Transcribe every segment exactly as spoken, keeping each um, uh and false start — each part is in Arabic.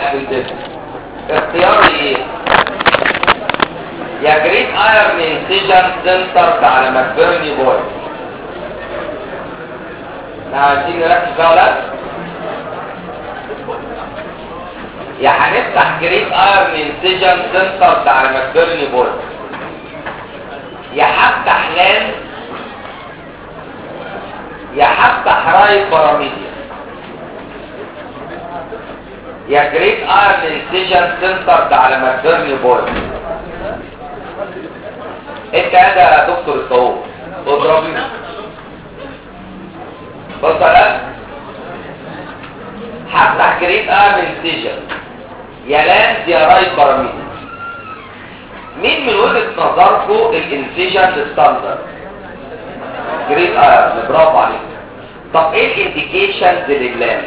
ابندكس. اختياري ايه؟ يا جريد ايرن انسيجن سنتر على ماكبرني بوي. احنا عايزين نركز بقى ولا يا هنفتح جريد ايرن انسيجن سنتر على ماكبرني بوي، يا هفتح لان، يا هفتح رايت باراميديا. يا جريد ايرن انسيجن سنتر على ماكبرني بوي. انت هذا يا دكتور الطاووس اضربي. بص على هفتح جريد ايرن انسيجن يا لاند يا رايت باراميديا. مين من وجهة نظركم الانسيجن الستاندرد؟ جريد ايرن. برافو عليك. طب ايه الانديكيشنز لللاند؟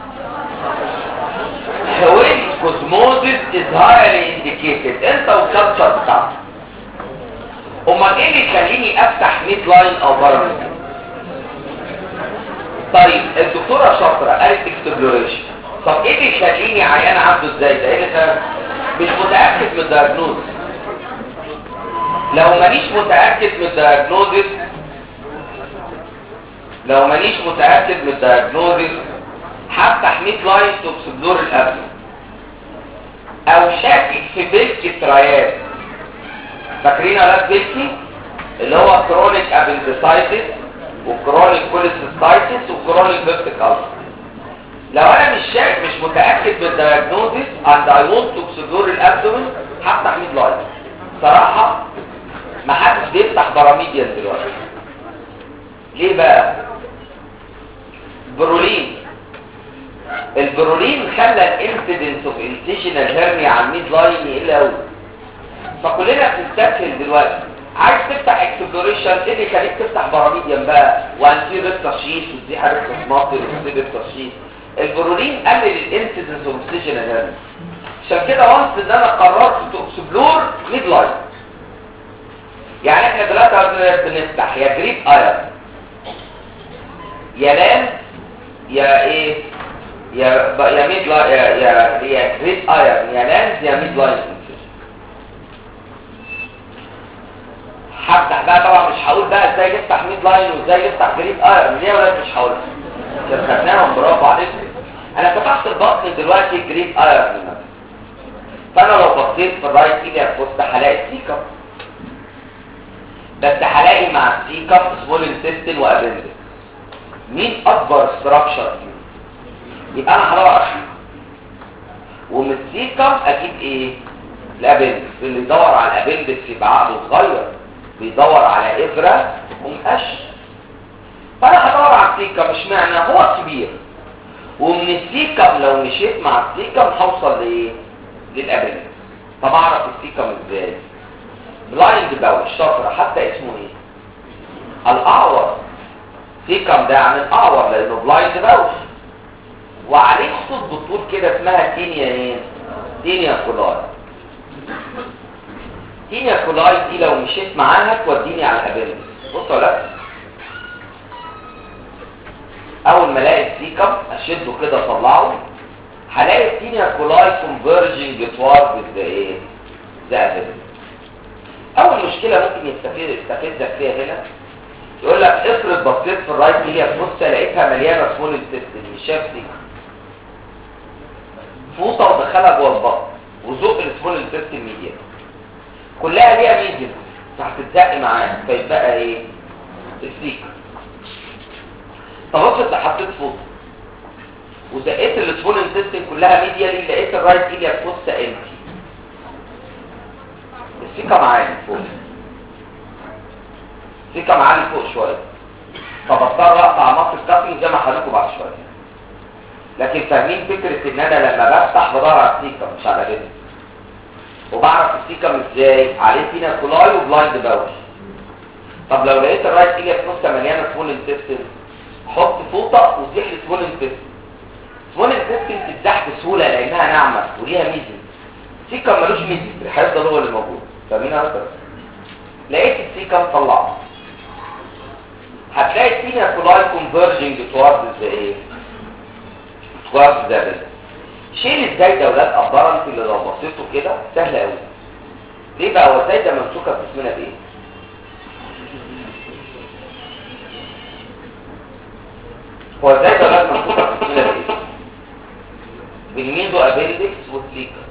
when cosmosis is highly indicated انت والكالتشر بتاعك. امال ايه اللي يخليني افتح ميد لاين او باراميديا؟ طيب الدكتوره شاطره قالت اكسبلوريشن. طب ايه اللي يخليني عيان عنده ازاي ده؟ ايه اللي مش متاكد من الدايجنوز؟ لو مانيش متاكد من الدايجنوز لو مانيش متاكد من الدايجنوز هفتح ميد لاين تو اكسبلور الابدن، او شاكك في بيلكي ترايات. فاكرين على بيلكي اللي هو كرونيك ابندسايتس وكرونيك كوليسيستايتس وكرونيك فيرتيكال. لو انا مش شاك مش متاكد من الدايجنوزيس اند اي ونت تو اكسبلور الابدومين هفتح ميد لاين. صراحه ما حدش بيفتح باراميديان دلوقتي. ليه بقى؟ برولين البرولين خلى الانسيدنس اوف انسيجنال هيرنيا على الميد لاين يقل قوي. فكلنا بنستسهل دلوقتي. عايز تفتح اكسبلوريشن ايه اللي يخليك تفتح باراميديان بقى وانتير التشخيص ودي حاجه ماطر وسيب التشخيص. البرولين قلل الانسيدنس اوف انسيجنال هيرنيا. عشان كده وانس ان انا قررت تو اكسبلور ميد لاين. يعني احنا دلوقتي بنفتح يا جريد ايرن يا لان يا ايه يا يا ميد لاين يا يا يا جريد ايرن يا لان يا ميد لاين. هفتح بقى طبعا مش هقول بقى ازاي نفتح ميد لاين وازاي نفتح جريد ايرن. ليه ولا مش هقولها عشان خدناهم. برافو عليكم. انا فتحت البطن دلوقتي جريد ايرن مثلا، فانا لو بصيت في الرايت ايدي هبص هلاقي السيكم، بس هلاقي مع السيكم سمول انتستين وابندكس. مين اكبر ستراكشر فيهم؟ يبقى انا هدور على السيكم، ومن السيكم اجيب ايه؟ الابندكس. اللي يدور على الابندكس يبقى عقله صغير، بيدور على ابره ومقش. فانا هدور على السيكم. مش معنى هو كبير، ومن السيكم لو مشيت مع السيكم هوصل لايه؟ للابندكس. طب اعرف السيكم ازاي؟ بلايند باول شاطره. حتى اسمه ايه؟ الاعور. سيكم ده عن الاعور لانه بلايند باول، وعليه خطوط بالطول كده اسمها تينيا ايه؟ تينيا كولاي. تينيا كولاي دي لو مشيت معاها توديني على الابندكس. بصوا لا، اول ما الاقي السيكم اشده كده اطلعه هلاقي التينيا كولاي كونفرجنج توارد ذا ايه؟ ذا ابندكس. اول مشكله ممكن يستفيد يستفزك فيها هنا، يقول لك افرض بصيت في الرايت ايليا بص لقيتها مليانه سمول انتستين. مش شايف سيكم فوطه ودخلها جوه البطن وزق السمول انتستين ميديا كلها ليها ميديا فهتتزق معاها فيبقى ايه؟ السيكم. طب افرض حطيت فوطه وزقيت السمول انتستين كلها ميديا لي لقيت الرايت ايليا بص امتي. السيكم عالي فوق، السيكم عالي فوق شويه، فبضطر اقطع مصر كافي زي ما هقولكم بعد شويه. لكن فاهمين فكره ان انا لما بفتح بدور على السيكم مش على كده. وبعرف السيكم ازاي؟ عليه فينا كولاي وبلايند باول. طب لو لقيت الرايت ايليا في نص مليانه سمول انتستين حط فوطه وزيح السمول انتستين. سمول انتستين تتزاح بسهوله لانها ناعمه وليها ميزه. السيكم ملوش ميزه، هيفضل هو اللي موجود. فاهمين اكتر؟ لقيت السيكم طلعه هتلاقي التينيا كولاي كونفرجنج توارد ذا ايه؟ توارد ذا بس. شيل ازاي ده ولاد ابرنت اللي لو بصيته كده سهل قوي. ليه بقى؟ هو ازاي ده ممسوكه في جسمنا بايه؟ هو ازاي ده ولاد ممسوكه في جسمنا بايه؟ بالميزو ابندكس والسيكا.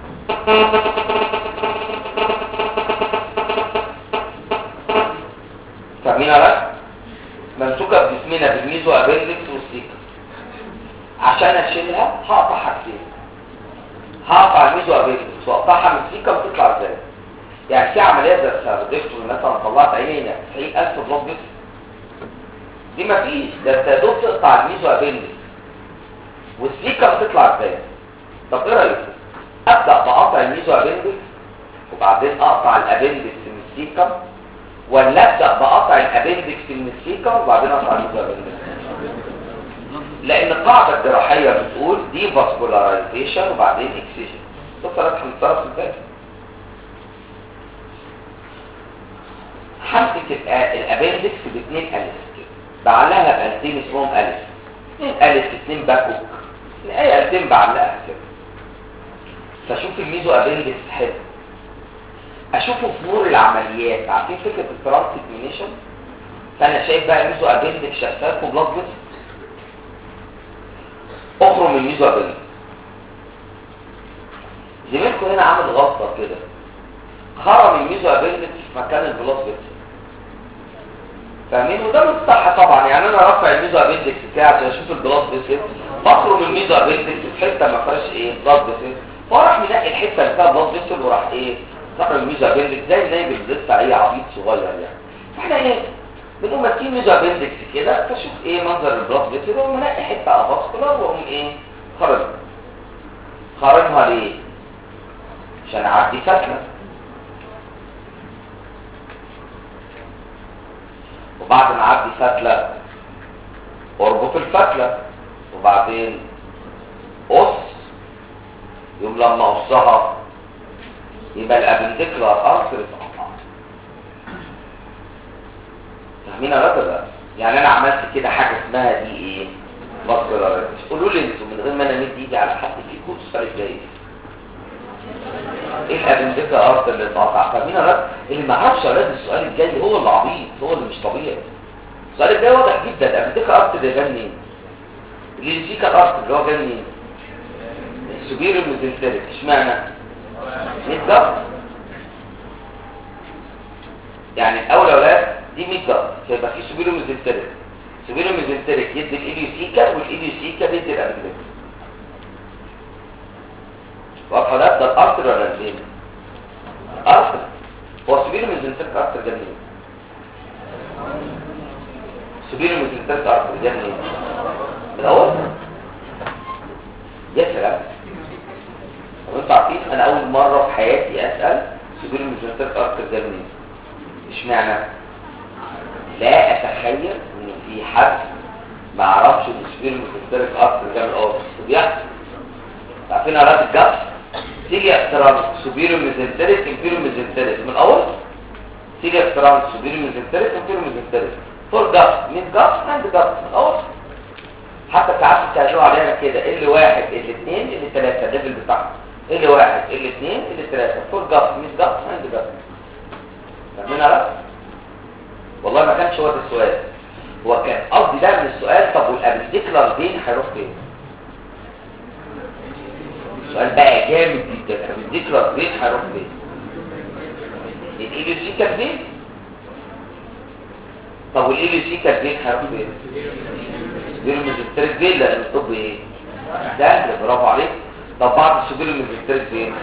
فاهمين يا ولاد؟ ممسوكه في جسمنا بالميزو ابندكس والسيكا. عشان اشيلها هقطع حاجتين، هقطع الميزو ابندكس واقطعها من السيكا وتطلع ازاي؟ يعني في عمليه زي السيرفيكتومي مثلا طلعت عينينا تسعين ألف بلوك بس، دي مفيش، ده انت يا دوب تقطع الميزو ابندكس والسيكا بتطلع ازاي؟ طب ايه رايكم؟ ابدا بقطع الميزو ابندكس وبعدين اقطع الابندكس من السيكا، ولا ابدا بقطع الابندكس من السيكا وبعدين اقطع الميزو ابندكس؟ لان القاعده الجراحيه بتقول دي فاسكولارايزيشن وبعدين اكسجن. تصرف من الطرف الثاني. همسك الابندكس باثنين الف كده، بعلقها بألتين اسمهم الف، اثنين الف اثنين باكوك، اي التين بعلقها كده. فاشوف الميزو ابندكس حلو، اشوفه في نور العمليات. عارفين فكره الترانسكمينيشن؟ فانا شايف بقى الميزو ابندكس شفاف وبلاد بس، اخرم الميزو ابندكس. زميلكم هنا عامل غلطه كده، خرم الميزو ابندكس في مكان البلاد بس. فاهمين؟ وده مش صح طبعا. يعني انا رافع الميزو ابندكس بتاعي عشان اشوف البلاد بس، بخرم الميزو ابندكس في حته ما فيهاش ايه بلاد بس، فراح منقي الحته اللي فيها بلاد بس وراح ايه خرم الميزو ابندكس زي نايب الزفت اي عبيط صغير يعني. فاحنا ايه بنقوم ماسكين ميزو ابندكس كده، فاشوف ايه منظر البلاد بس، واقوم منقي حته افاسكولار واقوم ايه خرم. خرمها ليه؟ عشان اعدي فتله، وبعد ما اعدي فتله اربط الفتله، وبعدين قص. يوم لما اقصها يبقى الابنديكولار ارتري اتقطع. فاهمين يا ولاد بقى؟ يعني انا عملت كده حاجه اسمها دي ايه؟ فاسكولاريزيشن. قولوا لي انتوا من غير ما انا مدي ايدي على حد فيكم السؤال الجاي ايه الابنديكولار ارتري اللي اتقطع؟ فاهمين يا ولاد؟ اللي ما عرفش يا ولاد السؤال الجاي هو اللي عبيط، هو اللي مش طبيعي. السؤال الجاي واضح جدا. الابنديكولار ارتري ده جاي منين؟ الليزيكال ارتري اللي هو جاي منين؟ السوبيريور ميزنتريك. اشمعنى؟ ميد يعني الاول يا اولاد دي ميد جارد، فيبقى في سوبيريور ميزنتريك. سوبيريور ميزنتريك يدي الاليوسيكا، والاليوسيكا بيدي الابنديكس. واضحه ده؟ ده الارتر ولا الفين؟ ارتر. هو سوبيريور ميزنتريك ارتر ده منين؟ سوبيريور ميزنتريك ارتر ده منين؟ الاول يا سلام. وانتوا عارفين انا اول مره في حياتي اسال سوبيريور ميزنتريك ارتر ده منين؟ اشمعنى؟ لا اتخيل ان في حد ما يعرفش ان سوبيريور ميزنتريك ارتر ده من الاول بيحصل. عارفين علاقه الجبس؟ تيجي اقتران سوبيريور ميزنتريك انفيريور ميزنتريك من الاول، تيجي اقتران سوبيريور ميزنتريك انفيريور ميزنتريك فور جبس ميد جبس عند جبس من الاول. حتى ساعات بتعملوا علينا كده ال واحد ال اثنين ال ثلاثة الليفل بتاعهم ال واحد ال اثنين ال ثلاثة فور جبس ميد جبس عند جبس. فاهمين على؟ والله ما كانش هو ده السؤال، هو كان قصدي ده من السؤال. طب والابنديكولار فين هيروح فين؟ السؤال بقى جامد جدا. الابنديكولار فين هيروح فين؟ الاليوسيكال فين؟ طب والاليوسيكال فين هيروح فين؟ سوبيريور ميزنتريك فين؟ لان الطب ايه؟ سهل. برافو عليك. طب بعد السوبيريور ميزنتريك فين؟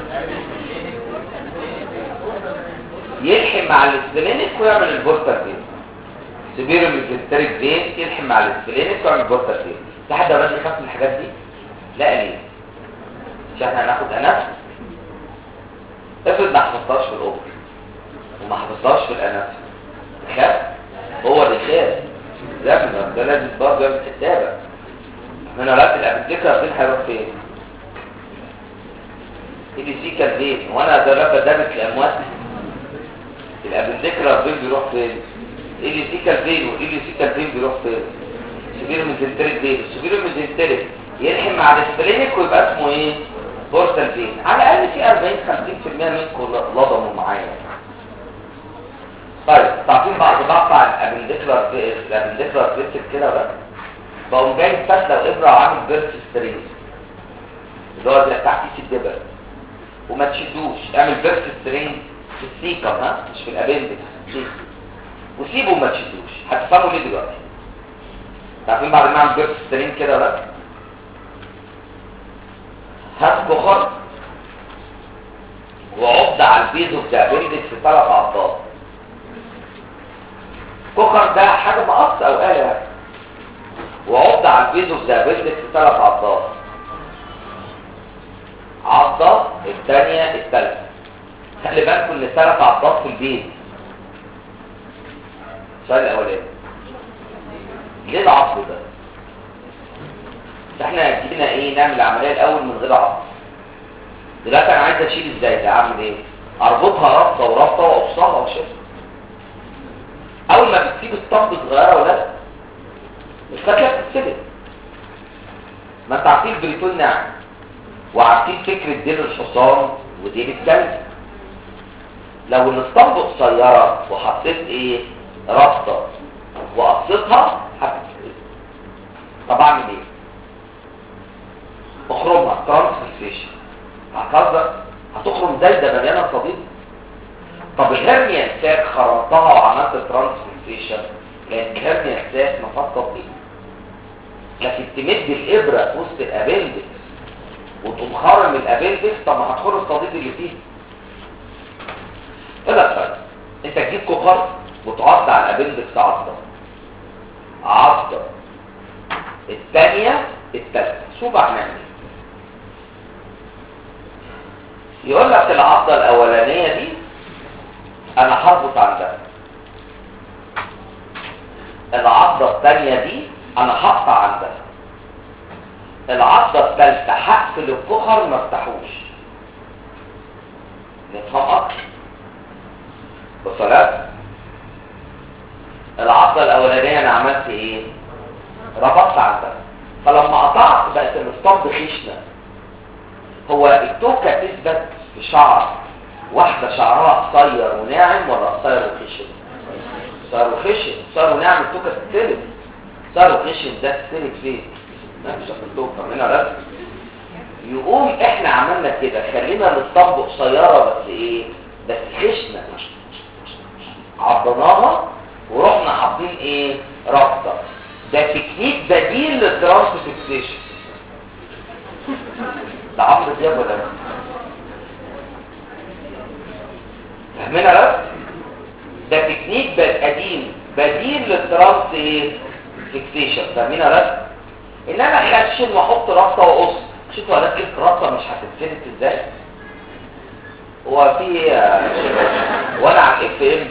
يلحم مع الاسبلينيك ويعمل البورتر فين. سوبيريور ميزنتريك فين يلحم مع الاسبلينيك ويعمل البورتر فين. في حد اولاد يخاف من الحاجات دي؟ لا. ليه؟ عشان احنا هناخد انف. افرض ما حفظتهاش في الاوبر وما حفظتهاش في الانف، خاف؟ هو اللي خاف. ده ده لازم برضه يعمل حسابك. احنا ولاد الابنديكولار فين هيروح فين؟ الاليوسيكال فين. وانا ده رابط دابت الاموات. الابنديكولار فين بيروح فين؟ الاليوسيكال فين. والاليوسيكال فين بيروح فين؟ سوبيريور ميزنتريك فين. السوبيريور ميزنتريك يلحم مع السبلينيك ويبقى اسمه ايه؟ بورتال فين. على الاقل في أربعين خمسين في المية منكم لضموا معايا. طيب تعرفين بعد بقطع الابنديكولار الابنديكولار فيسل كده بقى بقوم جاي فتله وابره وعامل بيرس سترينج اللي هو زي تحتيس الدبل، وما تشدوش، اعمل بيرس سترينج في السيكم ها مش في الابندكس، وسيبه وما تشدوش. هتفهموا ليه دلوقتي. تعرفين بعد ما اعمل بيرس سترينج كده بقى هات كخر وعض على البيز اوف ذا ابندكس في ثلاث عضات. كوكر ده حاجه مقص او آلة يعني، وعض على البيز اوف ذا ابندكس في ثلاث عضات، عضه الثانيه الثالثه. خلي بالكم ان ثلاث عضات في البيز. السؤال الاولاني ليه العض ده؟ احنا جينا ايه نعمل العمليه الاول من غير عض. دلوقتي انا عايز اشيل ازاي ده؟ اعمل ايه؟ اربطها ربطه وربطه واقصها واشيلها. اول ما بتسيب الطب صغيره ولا مش فاكره بتتسلق. ما انت عارفين البريتون ناعم وعارفين فكره ديل الحصان وديل الكلب. لو الاسطمب قصيره وحطيت ايه ربطه وقصيتها هتتسلق. طب اعمل ايه؟ اخرمها ترانسفيكسيشن. هتقدر هتخرم زايده مليانه صديد. طب الهرنيا الساك خرمتها وعملت ترانسفيكسيشن لان الهرنيا الساك مفاد تطبيق. لكن تمد الابره في وسط الابندكس وتقوم خارم الابندكس، طب ما هتخر الصديد اللي فيه. ايه الفرق؟ انت تجيب كوخر وتعض على الابندكس عضه عضه الثانيه الثالثه. شوف هنعمل ايه. يقول لك العضه الاولانيه دي انا هربط عندها، العضه الثانيه دي انا هقطع عندها، العضه الثالثه هقفل الكخر ما افتحوش. نفهم اكتر. وصلت العضه الاولانيه انا عملت ايه؟ ربطت عندها، فلما قطعت بقت الاسطمب خشنه. هو التوكه تثبت في شعر واحده شعرها قصير وناعم ولا قصير وخشن؟ قصير وخشن. قصير وناعم التوكه تتسلق، قصير وخشن ده تتسلق فين؟ مفيش في التوكه هنا رسم. يقوم احنا عملنا كده، خلينا الاسطمب قصيره بس ايه؟ بس خشنه، عضناها ورحنا حاطين ايه؟ رابطه. ده تكنيك بديل للترانسفيكسيشن. ده عمرو دياب ولا لا؟ فاهمينها لا؟ ده تكنيك قديم بديل للترانس ايه؟ فيكسيشن. فاهمينها لا؟ ان انا اخشن واحط رابطه واقص. شوفوا انا كده الرابطه مش هتتفلت ازاي؟ هو في وانا على الاف ام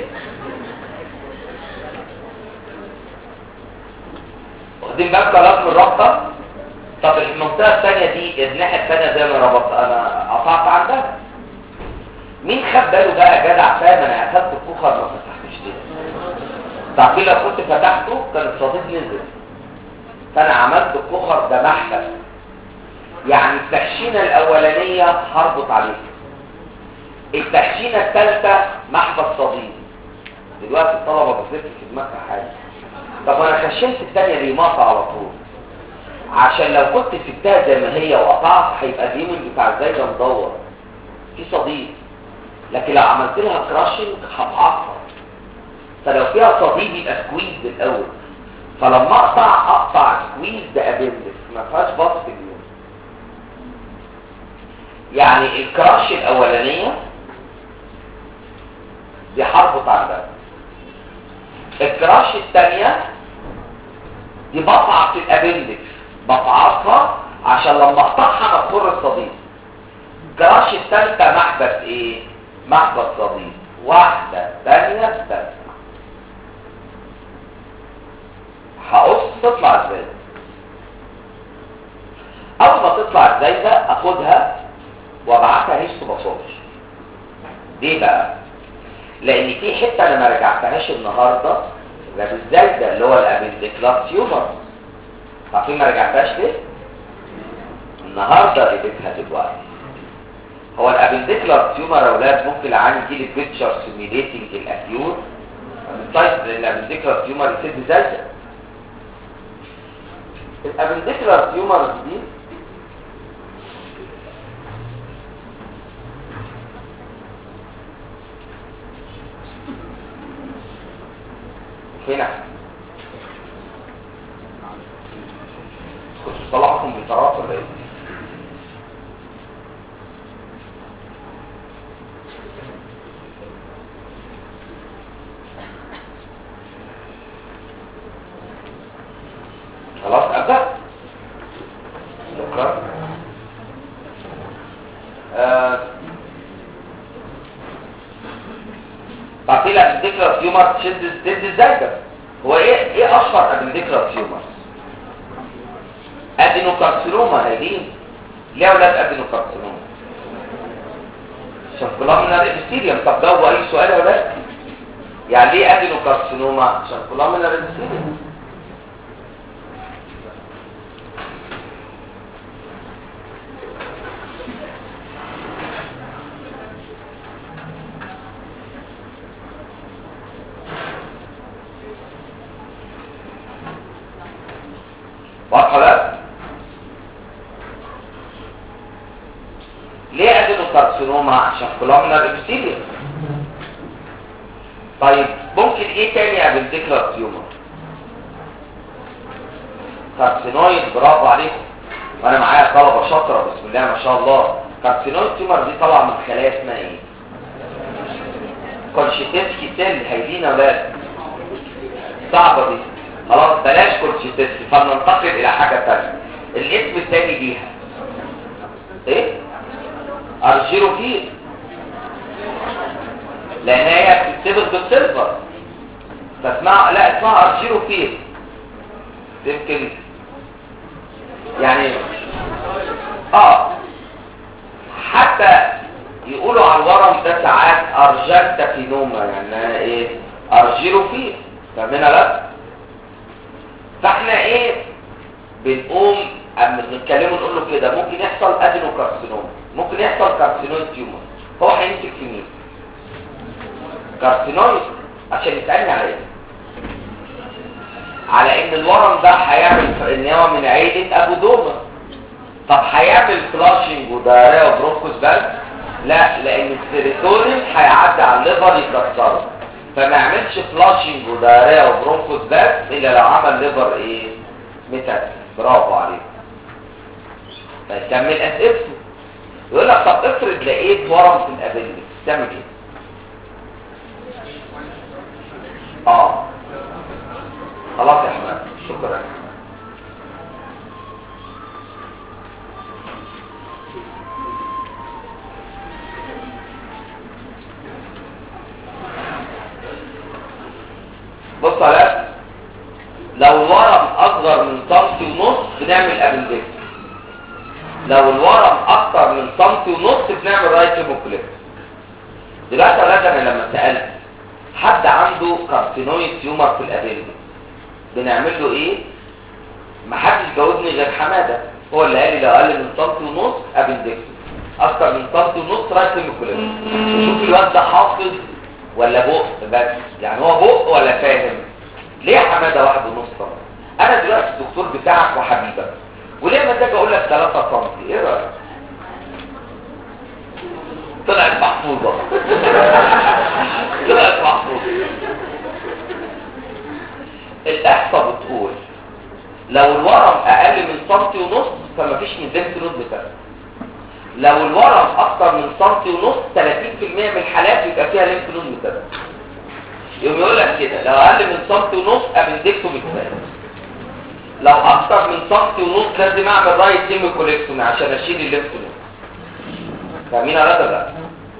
واخدين بالك خلاص من الرابطه. طب المنطقه الثانيه دي الناحيه الثانيه زي ما ربطت انا قطعت عندها. مين خد باله بقى يا جدع؟ فاهم انا اخدت الكوخر ما فتحتش كده. تعرفين لو كنت فتحته كان الصديد نزل. فانا عملت الكوخر ده محبس، يعني التخشينه الاولانيه هربط عليها، التخشينه الثالثه محبس صديد. دلوقتي الطلبه بتلف في دماغها حاجه. طب انا خشنت الثانيه ليه مقطع على طول؟ عشان لو كنت سبتها زي ما هي وقطعت هيبقى اليمين بتاع الزايده مدور في صديد. لكن لو عملت لها كراشنج هتعصر، فلو فيها صديد يبقى سكويز الاول. فلما اقطع اقطع سكويز ده ابندكس ما فيهاش بط في اليوم. يعني الكراش الاولانيه دي هربط عندها، الكراش الثانيه دي بقطع في الابندكس بقطعها عشان لما اقطعها ما تخر الصديد. الكراش الثالثه محبس ايه؟ محبس صديد. واحده ثانيه ثالثه هقص تطلع ازاي؟ اول ما تطلع ازاي ده اخدها وابعتها هيست بصوش. ليه بقى؟ لان في حته انا ما رجعتهاش النهارده ده ازاي ده اللي هو الابنديكولار تيومر. عارفين ما رجعتهاش ليه؟ النهارده قريتها دلوقتي. هو الابنديكولار تيومر يا اولاد ممكن العين يجي لي بيكتشر سيميليتنج الاكيوت طيب الابنديكولار تيومر يسد زلزال. الابنديكولار تيومر دي هنا كنت طلعكم بطرات ولا ايه؟ خلاص ابدا شكرا. آه. طب ايه الابنديكولار تيومر تشد تشد ازاي ده؟ هو ايه ايه اشهر ابنديكولار تيومر؟ ادينوكارسينوما هيدين. ليه اولاد ادينوكارسينوما؟ شنكولامينار ابيثيليوم. طب جاوبوا اي سؤال يا ولاد. يعني ليه ادينوكارسينوما؟ شنكولامينار ابيثيليوم. واضحه لا؟ ليه ادينوكارسينوما؟ عشان كولومنار ابيثيليوم. طيب ممكن ايه تاني ابنديكولار تيومر؟ كارسينويد. برافو عليكم. وانا معايا طلبه شاطره بسم الله ما شاء الله. كارسينويد تيومر دي طالعه من خلايا اسمها ايه؟ كولشيتسكي سيل. هايلين يا ولاد. صعبه دي. خلاص بلاش كولشيتسكي فلننتقل الى حاجه ثانيه. الاسم الثاني ليها ايه؟ ارجيروفيل. لان هي بتتبط بالسيلفر فاسمها لا اسمها ارجيروفيل. يمكن يعني اه حتى يقولوا على الورم ده ساعات ارجنتافينوما يعني ايه؟ ارجيروفيل. فاهمينها لا؟ فاحنا ايه بنقوم اما بنتكلموا نقول له كده ممكن يحصل ادينوكارسينوما ممكن يحصل كارسينويد تيومر. هو هيمسك في مين؟ كارسينويد. عشان يسألني على ايه؟ على ان الورم ده هيعمل ان هو من عيلة ابو دوما. طب هيعمل فلاشنج ودايريا وبرونكوس بس؟ لا لان السيروتونين هيعدي على الليفر يكسره فما يعملش فلاشنج ودايريا وبرونكوس بس الا لو عمل ليفر ايه؟ ميتاستاسيس. برافو عليك. فيكمل اسئلته. يقول لك طب افرض لقيت ورم في الابندكس تعمل ايه؟ اه خلاص يا احمد شكرا. بص على لو الورم اصغر من سنتي ونص بنعمل ابندكس. لو الورم اكتر من سنتي ونص بنعمل رايت هيموكليت. دلوقتي يا ولاد انا لما سالت حد عنده كارسينويد تيومر في الابندكس بنعمل له ايه؟ محدش جاوبني غير حماده. هو اللي قال لي لو اقل من سنتي ونص ابندكس اكتر من سنتي ونص رايت هيموكليت. شوف الواد ده حافظ ولا بق بس يعني هو بق ولا فاهم؟ ليه حماده واحد ونص سم؟ انا دلوقتي الدكتور بتاعك وحبيبك وليه ما تاجي اقول لك ثلاثة سم؟ ايه رايك؟ طلعت محفوظه. طلعت محفوظه. الاحصاء بتقول لو الورم اقل من سنتي ونص فما فيش ميزانت نود بتاعه. لو الورم اكتر من سنتي ونص ثلاثين بالمية من الحالات يبقى فيها ليمف نود متابعه. يوم يقول لك كده لو اقل من سنتي ونص ابندكتومي كفايه. لو اكتر من سنتي ونص لازم اعمل رايت هيموكوليكتومي عشان اشيل الليمف نود. فاهمين يا ولاد ولا لا؟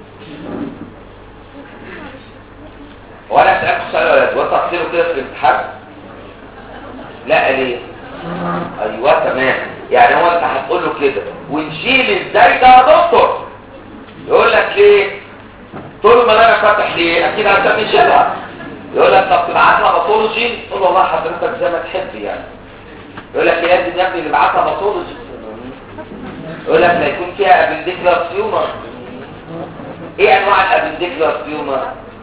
هو انا اسالكم سؤال يا ولاد وانتوا هتصيروا كده في الامتحان؟ لا ليه؟ ايوه تمام. يعني هو انت هتقول له كده ونشيل ازاي ده يا دكتور؟ يقول لك ليه؟ طول ما انا فاتح ليه؟ اكيد عشان نشيلها. يقول لك طب تبعتها باثولوجي؟ تقول له والله حضرتك زي ما تحب يعني. يقول لك لازم يا ابني نبعتها باثولوجي. يقول لك لا يكون فيها ابنديكولار تيومر. ايه انواع الابنديكولار تيومر؟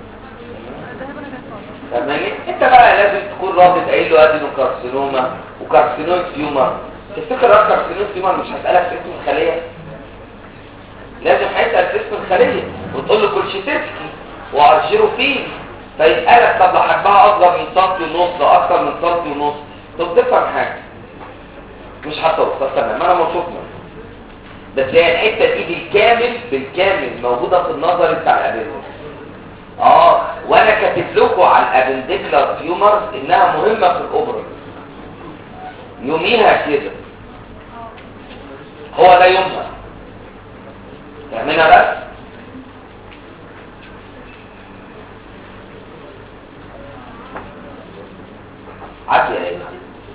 تمام. انت بقى لازم تكون رابط قايل له ادينو كارسينوما وكارسينوم تيومر. تفتكر رقم كارسينوم تيومر مش هسالك في اسم الخليه؟ لازم هيسال في اسم الخليه وتقول له كولشيتسكي وارجيروفين، فيسالك طب لو حجمها اصغر من سنتي ونص او اكتر من سنتي ونص، طب تفهم حاجه مش هتوصل. تمام انا مبسوط منك، بس هي الحته دي بالكامل بالكامل موجوده في النظر بتاع الابندكس. اه وانا كاتب لكم على الابنديكولار تيومرز انها مهمه في الاوبرا يوميها كده، هو ده يومها فاهمينها. بس عدي يا ايه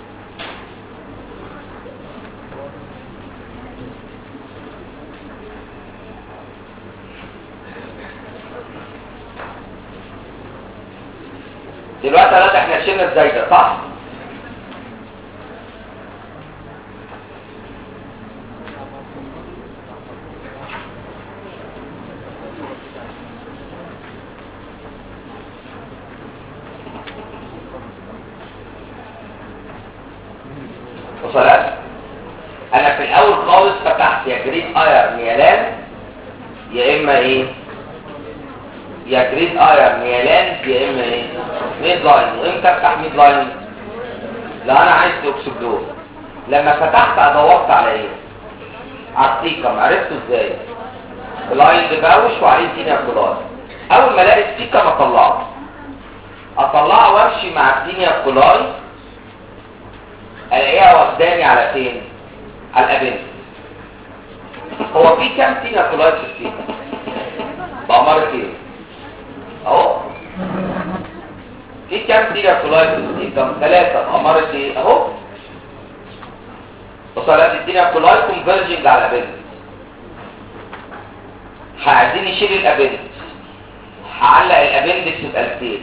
دلوقتي. لا احنا شلنا ازاي ده صح؟ وصلت. انا في الاول خالص فتحت يا جريد اير نيالان يا اما ايه، يا جريد اير نيالان يا اما ايه ميد لاين. وامتى افتح ميد لاين؟ لو انا عايز توكسيدوز. لما فتحت دورت على ايه؟ على السيكم. عرفته ازاي؟ بلايند باوش وعليه تينيا كولاي. اول ما الاقي السيكم اطلعه اطلعه وامشي مع التينيا كولاي الاقيها واخداني على فين؟ على الابند. هو في كام تينيا كولاي في السيكم؟ بأمارة ايه؟ اهو في كام تيجا كولاي في السيكم؟ ثلاثة. بأمارة ايه؟ اهو وصلات التيجا كولاي كونفرجنج على الابند. عايزين يشيل الابند، هعلق الابندكس بألفين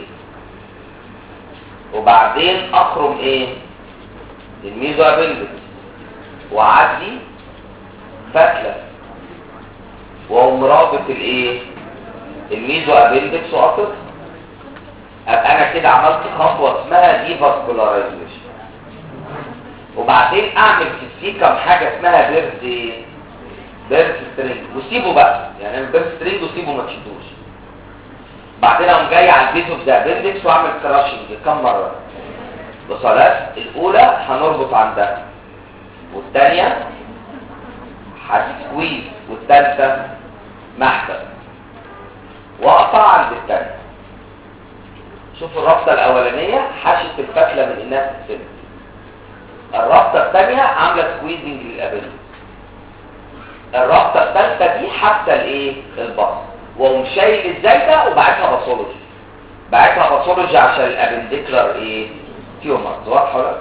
وبعدين اخرم ايه؟ الميزو ابندكس وعدي فتلة واقوم رابط الايه؟ الميزو ابندكس وقطت. ابقى انا كده عملت خطوه اسمها دي فاسكولارايزيشن. وبعدين اعمل في السيكم حاجه اسمها بيرز بيرز سترينج وسيبه بقى، يعني بيرز سترينج وسيبه ما تشدوش. بعدين اقوم جاي على البيز اوف ذا ابندكس واعمل كراشنج كم مره. بصلات الاولى هنربط عندها والثانيه هتسكويز والثالثه محبس واقطع عند الثانيه. شوفوا الرابطه الاولانيه حشت الفتله من انها تتسد. الرابطه الثانيه عامله سكويزنج للابندكس. الرابطه الثالثه دي حتى الايه؟ البص. واقوم شايل الزايده وبعتها باثولوجي. بعتها باثولوجي عشان الابنديكولار ايه؟ تيومرز. واضحه ولا؟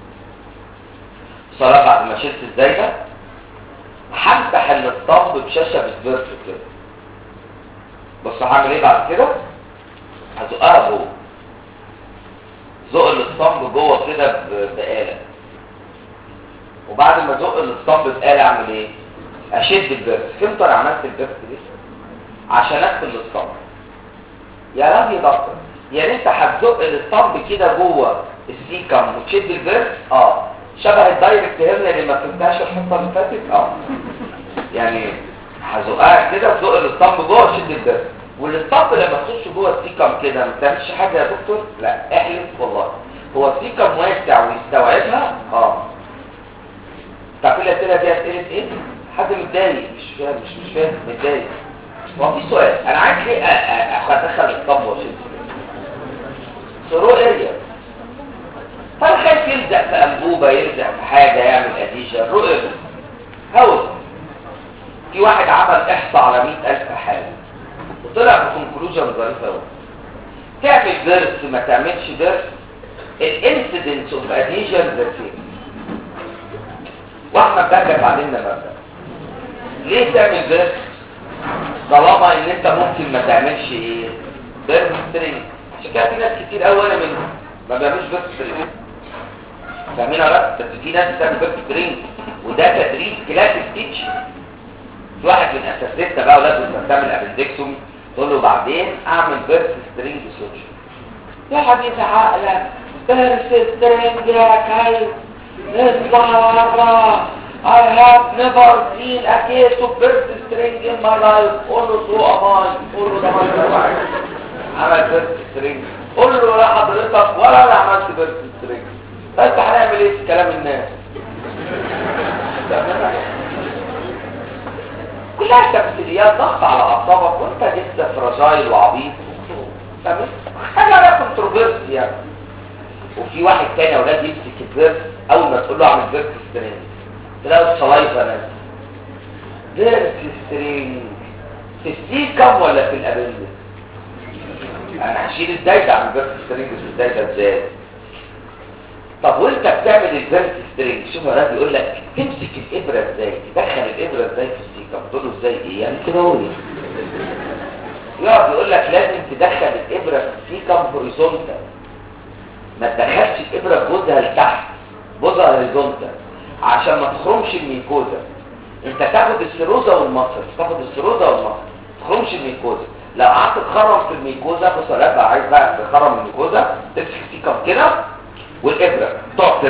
صراحه بعد ما شلت الزايده همسح الاسطمب بشاشه بسبيرت كده. بص هعمل ايه بعد كده؟ هزقها جوه. زق الاسطمب جوه كده بآلة. وبعد ما ازق الاسطمب بآلة اعمل ايه؟ اشد البرس. فهمت انا عملت البرس ليه؟ عشان اقفل الاسطمب. يا راجل يا دكتور، يعني انت هتزق الاسطمب كده جوه السيكم وتشد البرس؟ اه شبه الدايركت هيرنيا اللي ما فهمتهاش الحصه اللي فاتت. اه يعني هزقها كده تزق الاسطمب جوه وتشد البرس. والاسطمب لما تخش جوه السيكم كده ما بتعملش حاجه يا دكتور؟ لا احلف والله. هو السيكم واسع ويستوعبها. اه تعرف الاسئله دي اسئله ايه؟ حد متضايق مش فاهم مش مش فاهم متضايق. هو في سؤال انا عايز ليه ادخل الاسطمب واشد سرو اريا؟ فانا خايف يلزق في انبوبه، يلزق في حاجه، يعمل اديشن. رؤيه هاوس. في واحد عمل احصاء على مئة ألف حاله وطلع بكونكلوجن ظريفه قوي. تعمل درس ما تعملش درس الانسيدنس اوف اديشن ذا سيم. واحمد بقى علمنا مبدا ليه تعمل درس طالما ان انت ممكن ما تعملش ايه؟ درس سترينج. عشان كده في ناس كتير قوي انا منهم ما بيعملوش درس سترينج. فاهمين ولا لا؟ بس في ناس بتعمل درس سترينج وده تدريس كلاسيك تيتش. في واحد من اساتذتنا بقى ولاد بتعمل ابندكسومي تقول له بعدين اعمل بيرث سترينج سوتشر. يا حبيبي عقلك بيرث سترينج يا كلب اطلع بره. I have never seen a case of birth string in my life. قول له so am I. قول له ده ما عمل birth string. قول له لا حضرتك ولا انا عملت birth string. بس هنعمل ايه في كلام الناس؟ كلها تمثيليات ضغط على اعصابك وانت لسه فراجايل وعبيط. فاهم؟ حاجه لا كونتروفيرسي يعني. وفي واحد تاني يا اولاد يمسك البيرث اول ما تقول له اعمل birth string تلاقوا الصلايفه نازله. بيرث سترينج في السيكم ولا في الابندكس؟ انا هشيل ازاي ده عن بيرث سترينج ازاي ده ازاي؟ طب وانت بتعمل البيرث سترينج شوف الراجل بيقول لك تمسك الابره ازاي؟ تدخل الابره ازاي في السيكم؟ تقول له ازاي ايه؟ يعني كده هو يقعد يقول لك لازم تدخل الابره في السيكم هوريزونتال، ما تدخلش الابره بجوزها لتحت، بوزها هوريزونتال عشان ما تخرمش الميكوزا. انت تاخد السيروزا والمصر، تاخد السيروزا والمصر تخرمش الميكوزا. لو قعدت تخرم في الميكوزا بص يا بقى عايز بقى تخرم الميكوزا تمسك السيكم كده والابره تقعد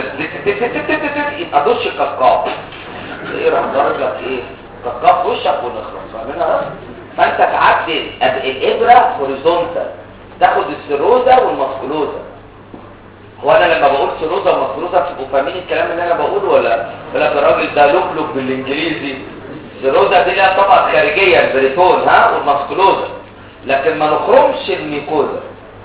يبقى دش الكاكاو. ايه راح ضارب لك ايه؟ كاكاو في وشك ونخلص. فاهمينها؟ فانت تعدل الابره هوريزونتال تاخد السيروزا والماسكولوزا. هو انا لما بقول سيروزا وماسكولوزا بتبقوا فاهمين الكلام اللي انا بقوله ولا ولا الراجل ده لوكلوك بالانجليزي؟ السيروزا دي لها طبقه خارجيه البريتون ها والماسكولوزا، لكن ما نخرمش الميكوزا.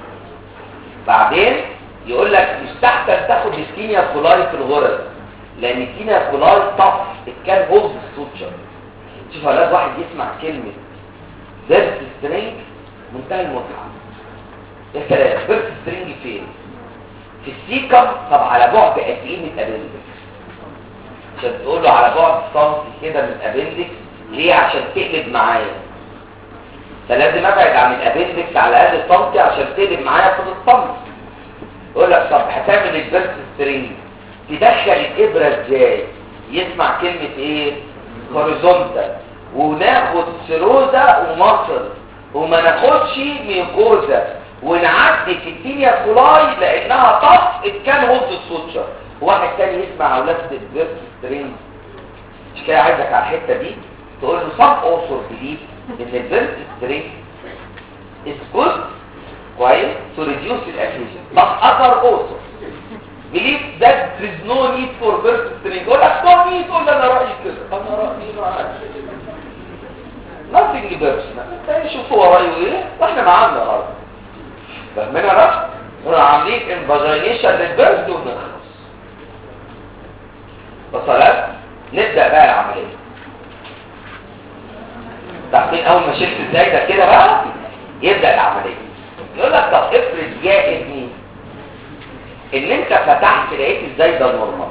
بعدين يقول لك يستحسن تاخد الكينيا كولاي في الغرز لان الكينيا كولاي طف كان هولد السوتشر. شوف لازم واحد يسمع كلمه بيرث سترينج منتهى المتعه. يا سلام بيرث سترينج فين؟ في السيكم. طب على بعد قد ايه من الابندكس؟ عشان تقول له على بعد سنتي كده من الابندكس. ليه؟ عشان تقلب معايا. فلازم ابعد عن الابندكس على الاقل سنتي عشان تقلب معايا في السنتي. يقول لك طب هتعمل البيرث سترينج تدخل الابره ازاي؟ يسمع كلمه ايه؟ هوريزونتال وناخد سيروزا ومصل وما ناخدش ميكوزا ونعدي في الكينيا كولاي لانها طف كان هولد السوتشر. واحد تاني يسمع اولاد البيرث سترينج مش كده عايزك على الحته دي تقول له some author believe ان البيرث سترينج is good كويس to reduce the adhesion but other authors believe that there is no need for birth string. يقول لك no need. تقول انا رايي كده انا رايي معاك nothing personal. انت شوف هو رايه ايه واحنا معانا النهارده. فاهمينها بقى؟ نروح عاملين انفاجينيشن للبيرث ونخلص. وصلت؟ نبدا بقى العمليه. تعرفين اول ما شلت ازاي ده كده بقى يبدا العمليه. يقول لك طب افرض يا ابني ان انت فتحت لقيت ازاي ده نورمال.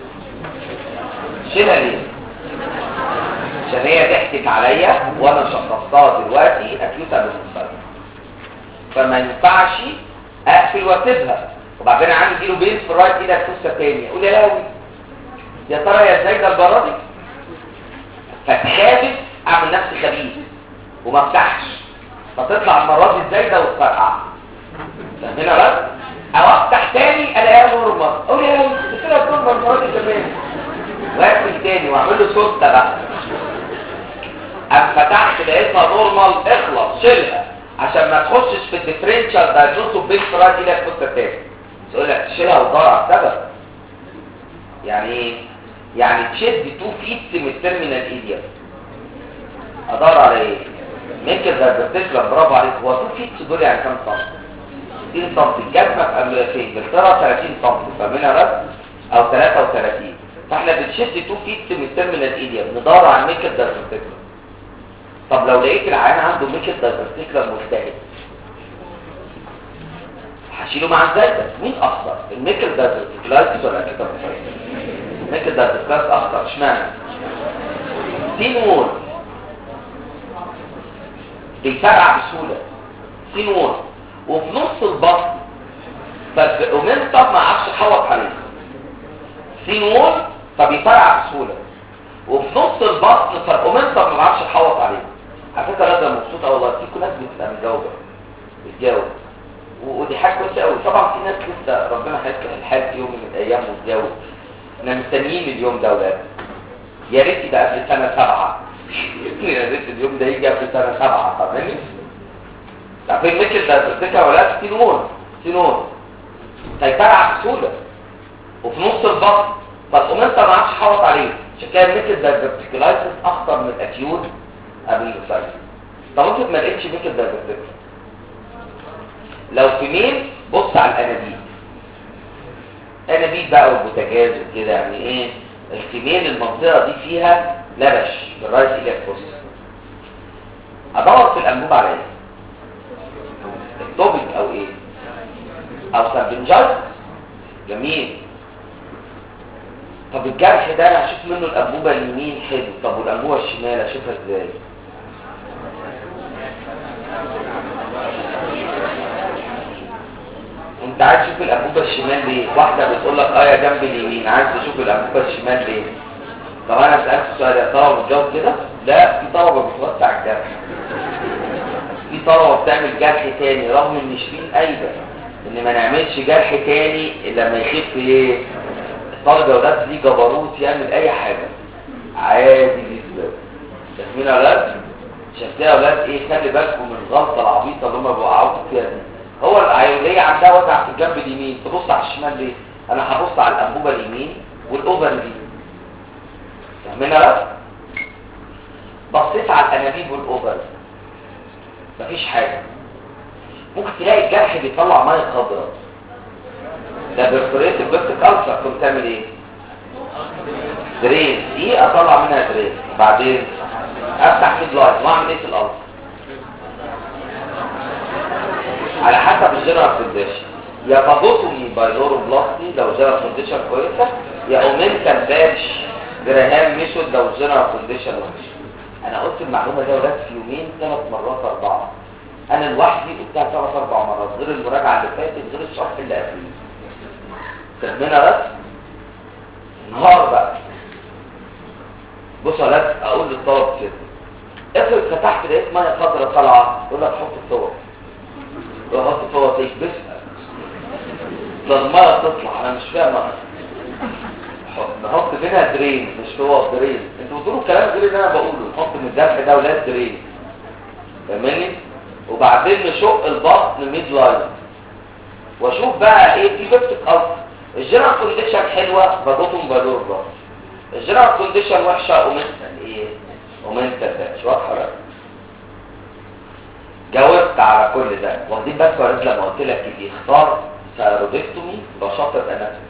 شيلها ليه؟ عشان هي ضحكت عليا وانا شخصتها دلوقتي اكيوتا بالمستقبل. فما ينفعش اقفل واسيبها وبعدين عندي له بين في الرايت كده فلوسه تاني. اقول يا لهوي يا ترى يا ازاي ده المره دي؟ فتخافت اعمل نفسي خبيث وما افتحش فتطلع المره دي ازاي ده وتفرقع. فاهمينها بس؟ او افتح تاني الاقيها نورمال. اقول يا لهوي كده نورمال المره دي كمان واقفل تاني واعمل له صوت ده بقى. ام فتحت لقيتها نورمال اخلص شيلها عشان ما تخشش في الديفرنشال دايجنوستو بين فرايد الى الكوتا تاني. يقول لك تشيلها وتدور على السبب. يعني ايه؟ يعني تشد تو فيت من التيرمينال ايديا. ادور على ايه؟ ممكن ده بتسلم برافو عليك. هو تو فيت دول يعني كام سم؟ ستين سم. الجزمه في انجلترا ثلاثين سم فاهمينها بس او ثلاثة وثلاثين. فاحنا بنشد تو فيت من التيرمينال ايديا ندور على الميكل دايفرتيكولار. طب لو لقيت العيان عنده ميكل دايفرتيكولار مجتهد هشيله مع الزايده. مين اخطر الميكل دايفرتيكولايتس ولا الكتابوسايتس؟ الميكل دايفرتيكولايتس اخطر. اشمعنى؟ سينور بيفرقع بسهوله. سينور وفي نص البطن فالاومنتم ما عرفش يحوط عليه. سينور فبيفرقع بسهوله وفي نص البطن فالأومنتم ما بعرفش احوط عليه. على فكره لازم مبسوط قوي والله، في ناس بتبقى متجاوبه بتجاوب، ودي حاجه كويسه قوي. طبعا في ناس لسه ربنا هيفتح الحال في يوم من الايام وتجاوب. احنا مستنيين اليوم ده ولاد، يا ريت يبقى قبل سنه سبعه. يا ريت اليوم ده يجي قبل سنه سبعه. فاهمني؟ عارفين مثل ده بتفتكر ولا سينون سينون هيفرع بسهوله وفي نص البطن، فالأومنتم ما عادش حوط عليه. عشان كده مثل ده الفيرتيكولايتس اخطر من الاكيوت ابندسايتس. طب انت ما لقيتش مثل ده الفيرتيكولايتس، لو في مين بص على الانابيب. انابيب بقى والبوتاجاز وكده، يعني ايه الفيميل المنطقه دي فيها لبش في الرايت ايلياك فوسس. ادور في الانبوب على ايه؟ التوبيك او ايه؟ او سابنجايت. جميل. طب الجرح ده انا هشوف منه الانبوبه اليمين حلو، طب والانبوبه الشمال اشوفها ازاي؟ انت عايز تشوف الانبوبه الشمال ليه؟ واحده بتقول لك اه يا جنب اليمين، عايز تشوف الانبوبه الشمال ليه؟ طب انا سالت سؤال، يا طلبه بتجاوب كده؟ لا، في طلبه بتوسع الجرح، في طلبه بتعمل جرح تاني، رغم ان شيرين قايله ان ما نعملش جرح تاني الا لما يخف ايه؟ الطالب يا ولاد دي جبروت يعمل اي حاجه عادي جدا. فاهمين يا ولاد؟ عشان كده يا ولاد ايه، خلي بالكم من الغلطه العبيطه اللي هم بيوقعوكم فيها دي. هو العيوليه عندها وجع في الجنب اليمين، تبص على الشمال ليه؟ انا هبص على الانبوبه اليمين والاوفر دي. فاهمين يا ولاد؟ بصيت على الانابيب والاوفر مفيش حاجه. ممكن تلاقي الجرح بيطلع ميه خضراء، ده بيرفوريت البيرتيك ألسر. كنت تعمل ايه؟ درين دي اطلع منها درين، وبعدين افتح فيد لاين واعمل ايه في الألسر؟ على حسب الجنرال كونديشن، يا فاجوتومي بايلوروبلاستي لو جنرال كونديشن كويسه، يا اومنتال باتش جراهام ميثود لو جنرال كونديشن وحش. انا قلت المعلومه دي يا ولاد في يومين ثلاث مرات اربعه، انا لوحدي قلتها ثلاث اربع مرات، غير المراجعه اللي فاتت غير الشرح اللي قبليه. فهمنا بس النهار بقى. بص يا ولاد، اقول للطالب كده، افرض فتحت لقيت ميه خضراء طالعه، يقول لك حط الصور، يقول حط الصور تيجي بس الميه تطلع. انا مش فاهم، نحط فيها درين مش هو درين. انتوا بتقولوا الكلام غير اللي انا بقوله، نحط من الجرح ده ولاد درين. فاهمني؟ وبعدين نشق البطن ميد لاين واشوف بقى ايه في بيبتيك ألسر. الجنرال كونديشن حلوه فاجوتوم بالور بقى، الجنرال كونديشن وحشه اومنتال ايه؟ اومنتال باتش. واضحه بقى؟ جاوبت على كل ده. واخدين بس ورد لما قلت لك اللي يختار ثايرودكتومي يبقى شاطر اناتومي،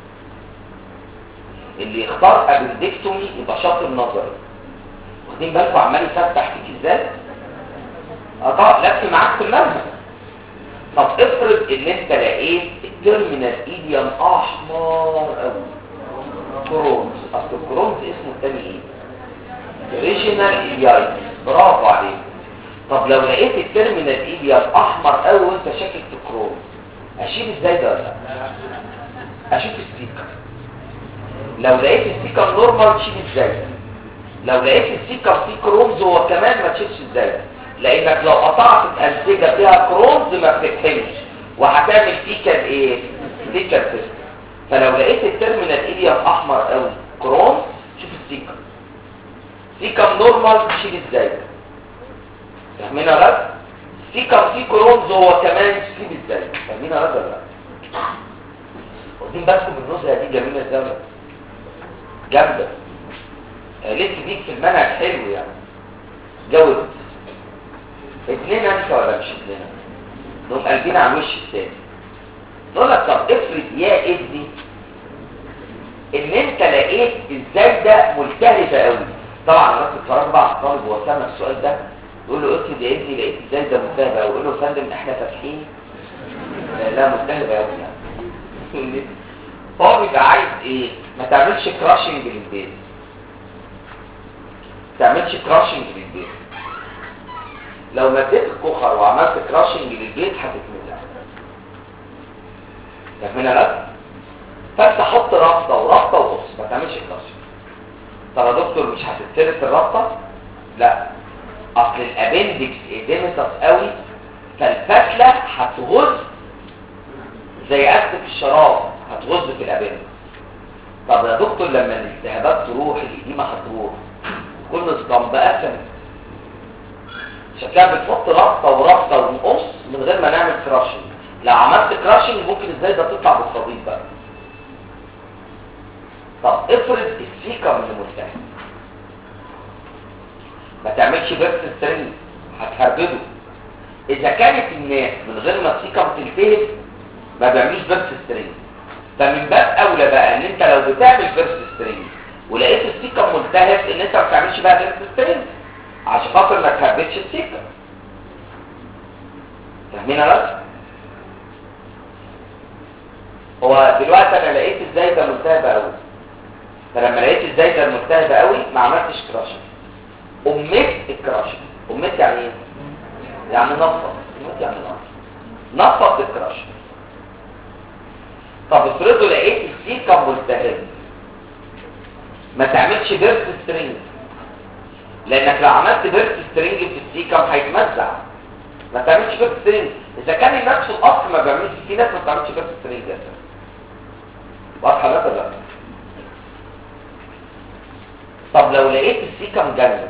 اللي يختار ابندكتومي يبقى شاطر نظري. واخدين بالكم عمال يفتح فيك ازاي؟ اه طبعا لف معاك في المنهج. طب افرض ان انت لقيت التيرمينال ايديوم احمر قوي، كرونز. اصل الكرونز اسمه الثاني ايه؟ ريجينال ايديايتس. برافو عليك. طب لو لقيت التيرمينال ايديوم احمر قوي وانت شاكك في كرونز، اشيل ازاي ده ولا لا؟ اشوف السيكر. لو لقيت السيكر نورمال تشيل ازاي؟ لو لقيت السيكر فيه كرونز هو كمان ما تشيلش ازاي؟ لانك لو قطعت الانسجه فيها كرونز ما بتتحمش وهتعمل فيكال ايه؟ فيكال سيستم. فلو لقيت التيرمينال ايديوم احمر قوي كرونز، شوف السيكر. سيكر نورمال تشيل ازاي؟ فاهمين يا رجل؟ سيكر فيه كرونز هو كمان تشيل ازاي؟ فاهمين يا رجل ولا لا؟ واخدين بالكم النزهه دي جميله ازاي؟ جامده. لسه ديك في المنهج حلو يعني. جاوبت اتنين انسى ولا مش اتنين؟ نقوم قلبين على الوش الثاني. نقول لك طب افرض يا ابني ان انت لقيت ازاي ده ملتهبه قوي. طبعا الناس بتتفرج بقى على الطالب وهو سامع السؤال ده يقول له افرض يا ابني لقيت ازاي ده ملتهبه قوي، يقول له يا فندم احنا فاتحين لا ملتهبه قوي يعني. هو بيبقى عايز ايه؟ ما تعملش كراشنج للبيت. ما تعملش كراشنج للبيت. لو مديت الكخر وعملت كراشنج للبيت هتتملع. فاهمين يا ولاد؟ فانت حط رابطه ورابطه وقص، ما تعملش كراشنج. طب يا دكتور مش هتتسرق الرابطه؟ لا، اصل الابندكس اديمتس قوي، فالفتله هتغز زي اسف الشراب، هتغز في الابندكس. طب يا دكتور لما الالتهابات تروح الاديمه هتروح، كل اسطمبه قسمت، شكلها بتحط رابطه ورابطه ونقص من غير ما نعمل كراشنج. لو عملت كراشنج ممكن ازاي ده تطلع بالصديد بقى. طب افرض السيكم اللي ملتهب، ما تعملش بيرس سترينج، هتهربده. اذا كانت الناس من غير ما السيكم تلتهب ما بيعملوش بيرس سترينج، فمن باب اولى بقى ان انت لو بتعمل بيرس سترينج ولقيت السيكم ملتهب ان انت ما تعملش بقى بيرس سترينج عشان خاطر ما تهربتش السيكم. فاهمين يا راجل؟ هو دلوقتي انا لقيت ازاي ده ملتهب قوي، فلما لقيت ازاي ده ملتهب قوي ما عملتش كراشن، اميت الكراشن. اميت يعني ايه؟ يعني نفض. اميت يعني نفض نفض الكراشن. طب افرضوا لقيت السيكم ملتهب، ما تعملش بيرس سترينج، لانك لو عملت بيرس سترينج في السيكم هيتمزع. ما تعملش بيرس سترينج اذا كان النفس الاصل ما بيعملش، في ناس ما بتعملش بيرس سترينج اساسا. واضحه ولا لا؟ طب لو لقيت السيكم جانجلس،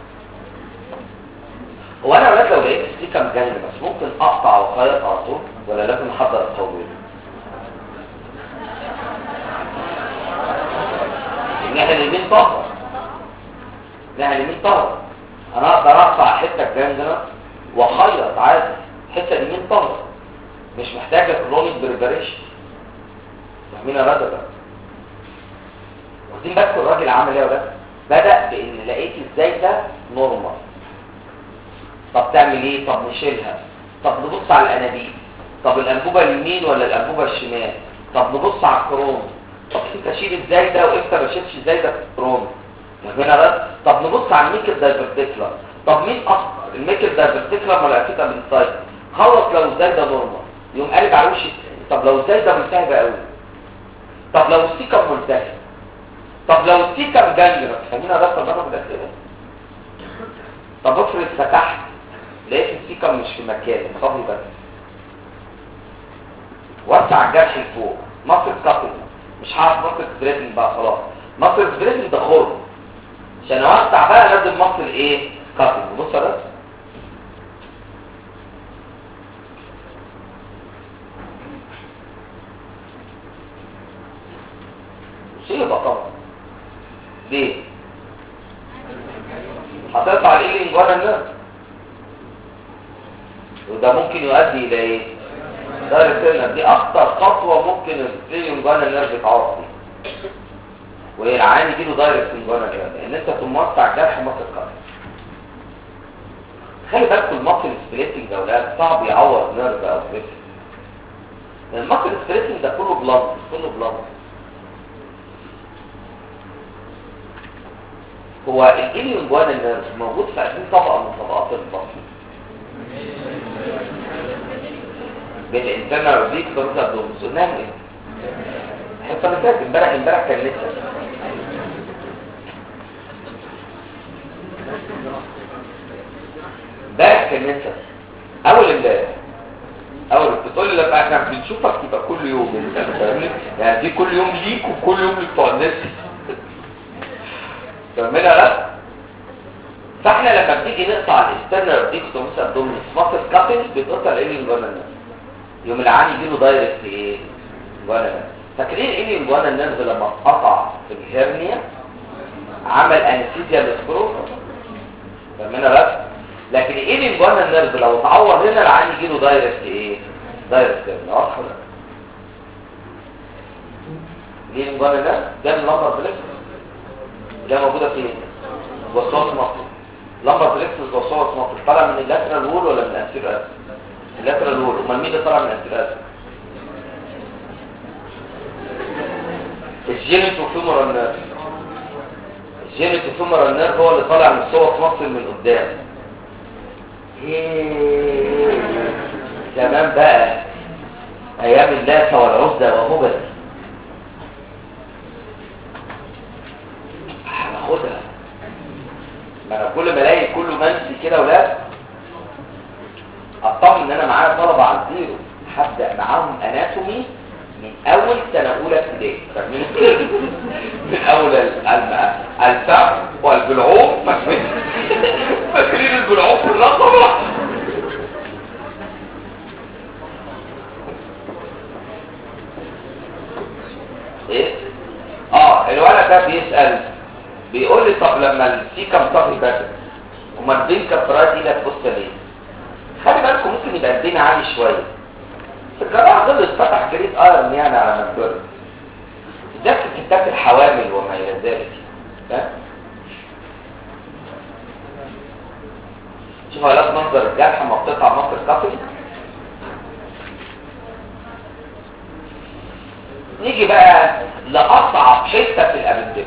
هو انا ولاد لو لقيت السيكم جانجلس ممكن اقطع وخيط على طول ولا لازم احضر القويه؟ الناحيه اليمين طاهره، الناحيه اليمين طاهره، انا اقدر اقطع حته جانجلس وخيط عادي، الحته اليمين طاهره مش محتاجه كرونيك بريباريشن. فاهمين يا ولاد؟ واخدين بالكم الراجل عمل ايه يا ولاد؟ بدأ بإن لقيت ازاي ده نورمال. طب تعمل ايه؟ طب نشيلها. طب نبص على الانابيب. طب الانبوبة اليمين ولا الانبوبة الشمال؟ طب نبص على الكرون. طب انت اشيل ازاي ده وانت ما شيلش ازاي ده في الكرون؟ هنا بس. طب نبص على الميكل دايفرتيكلر. طب مين اكتر؟ الميكل دايفرتيكلر ولا الافيتا بالسايد؟ خلص لو ازاي ده نورمال يقوم قالب على وش. طب لو ازاي ده ملتهب قوي؟ طب لو السيكم ملتهب؟ طب لو السيكم جانجلس؟ خلينا بس نضرب الاسئله. طب افرض فتحت لقيت السيكم مش في مكانه، فاضي بس. وسع الجرح لفوق، مصر كابل، مش هعرف مصر سبريتنج بقى خلاص. مصر سبريتنج ده خرم، عشان اوسع بقى لازم مصر ايه؟ كابل. بص بس مصيبه طبعا. ليه؟ هتقطع الايلينج ورا النرف، وده ممكن يؤدي الى ايه؟ دايركت نيرف. دي اكتر خطوه ممكن الايلينج ورا النرف يتعرض فيها، وهي العين يجيله دايركت ورا النرف، لان انت تموسع جرح مصر كارد. خلي بالكم المصل سبليتنج ده اولاد صعب يعور نيرف او فيس، لان المصل سبليتنج ده كله بلانت، كله بلانت. هو الايلينج ورا النرف موجود في أي طبقه من طبقات البطن؟ بالانترنال اوربيك بروتا دومس. قلنا ايه؟ الحصه اللي فاتت امبارح امبارح كان لسه امبارح كان لسه اول امبارح اول بتقول لي لما احنا بنشوفك يبقى كل يوم، انت فاهمني؟ يعني دي كل يوم ليك وكل يوم بتوع الناس. فاهمين لا؟ فاحنا لما بنيجي نقطع الاسترنال اوربيك دومس ابدومينس ماسل كابل بتقطع الايلينج ورا النرف، يوم العين يجيله دايركت ايه؟ ورا النرف. فاكرين الايلينج ورا النرف لما اتقطع في الهرنيا عمل انستيزيا للسكروتم. فاهمين بس؟ لكن الايلينج ورا النرف لو اتعور هنا العين يجيله دايركت ايه؟ دايركت هرنيا. واضحه ولا لا؟ الايلينج ورا النرف ده اللمبر بليكس ده موجوده فين؟ وسواس مصر. لمبر بليكس وسواس مصر طالع من اللاترال وول ولا من الانتيريور اسفل؟ اللاترال وول. امال مين اللي طالع من الانتيريور اسفل؟ الجينيتو فيمورال نيرف. الجينيتو فيمورال نيرف هو اللي طالع من الصوت مصر من قدام. زمان بقى ايام اللاسه والعزة وهبل هناخدها اطمن ان انا معايا طلبه على الزيرو هبدا معاهم اناتومي من اول سنه اولى ابتدائي فاهمين؟ من اول الفم والبلعوم فاكرين فاكرين البلعوم في الرقبه. ايه اه الولد ده بيسال بيقول لي طب لما السيكم صافي بس وما البين كفرات دي لا تبص ليه؟ خلي بالكم ممكن يبقى البين عالي شويه في الجراحه غلط فتح جريد ايرون يعني على مقدار ده في كتاب الحوامل وما الى ذلك. شوف علاج منظر الجرح لما بتقطع مصر كافي. نيجي بقى لاصعب حته في الابندكس.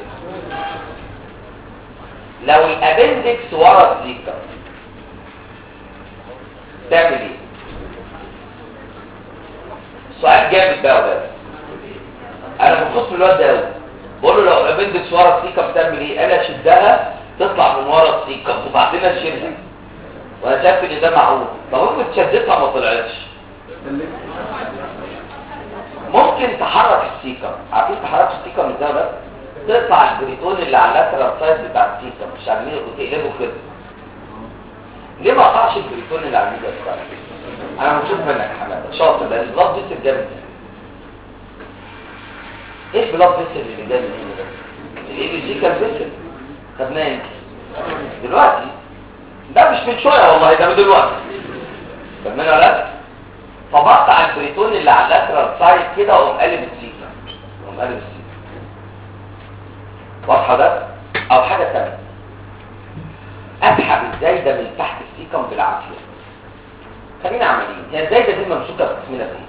لو الابندكس ورا السيكم تعمل ايه؟ سؤال جامد بقى وده انا بخص الواد ده قوي بقول له لو الابندكس ورا السيكم تعمل ايه؟ انا اشدها تطلع من ورا السيكم وبعدين اشيلها وانا شايف ان ده معقول. طب ممكن تشدتها ما طلعتش ممكن تحرك السيكم. عارفين تحرك السيكم ازاي بس؟ تقطع البريتون اللي على اللاترال سايد بتاع السيكم مش عاملينه وتقلبه كده. ليه ما قطعش البريتون اللي على الميديا سايد؟ انا مبسوط منك يا حماده شاطر لان البلاد فيسل جامد. ايه البلاد فيسل اللي جاي من هنا ده؟ الايبيسيكال فيسل خدناه امتى؟ دلوقتي ده مش من شويه والله ده من دلوقتي. فاهمين ولا لا؟ فبقطع البريتون اللي على اللاترال سايد كده واقوم قالب السيكم واقوم قالب السيكم. واضحه ده؟ او حاجه ثانيه اسحب الزايده من تحت السيكم بالعافيه. خلينا عمليين هي الزايده دي ممسوكه باسمنا فين؟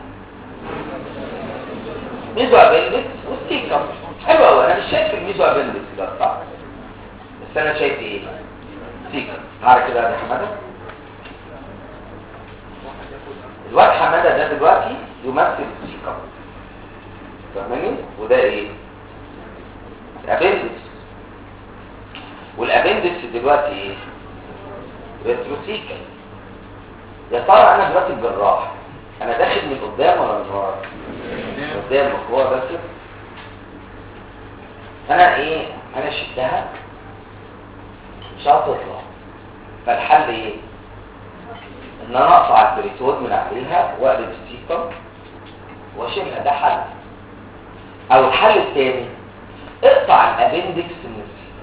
ميزو ابندكس والسيكم. حلو قوي انا مش شايف الميزو ابندكس ده صح بس انا شايف ايه؟ سيكم. تعالى كده يا حماده. الواد حماده ده دلوقتي يمثل السيكم فاهماني؟ وده ايه؟ الابندكس. والابندكس دلوقتي ايه؟ ريتروسيكل. يا ترى انا دلوقتي الجراح انا داخل من قدام ولا من ورا؟ من قدام هو بس كده. انا ايه؟ انا شدها مش هتطلع فالحل ايه؟ ان انا اقطع البريتون من عليها واقلب السيكم واشيلها. ده حل. او الحل الثاني اقطع الابندكس من السيكم.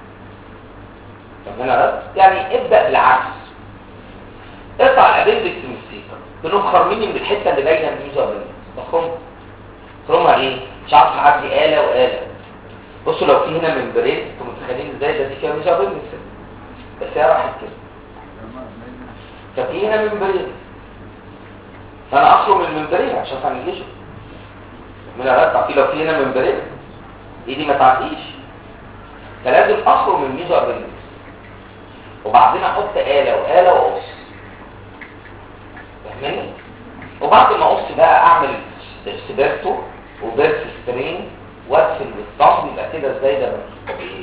طب هنا يعني ابدا بالعكس اقطع الابندكس من السيكم بنقوم خرميني من الحته اللي باينه من الميزو ابندكس. مفهوم؟ خرمها ايه؟ مش عارف اعدي اله واله. بصوا لو في هنا ممبرين انتوا متخيلين ازاي ده دي فيها ميزو ابندكس بس هي راحت كده. ففي هنا ممبرين فانا اخرم الممبرين عشان انجشه. من ارتع في لو في هنا ممبرين ايدي ما تعديش فلازم اخرم الميزو ابندكس وبعدين احط آلة وآلة واقص. فاهمني؟ وبعد ما اقص بقى اعمل سبيرتو وبيرس سترين وادفن بالصمد يبقى كده ازاي ده ممسوكه بايه؟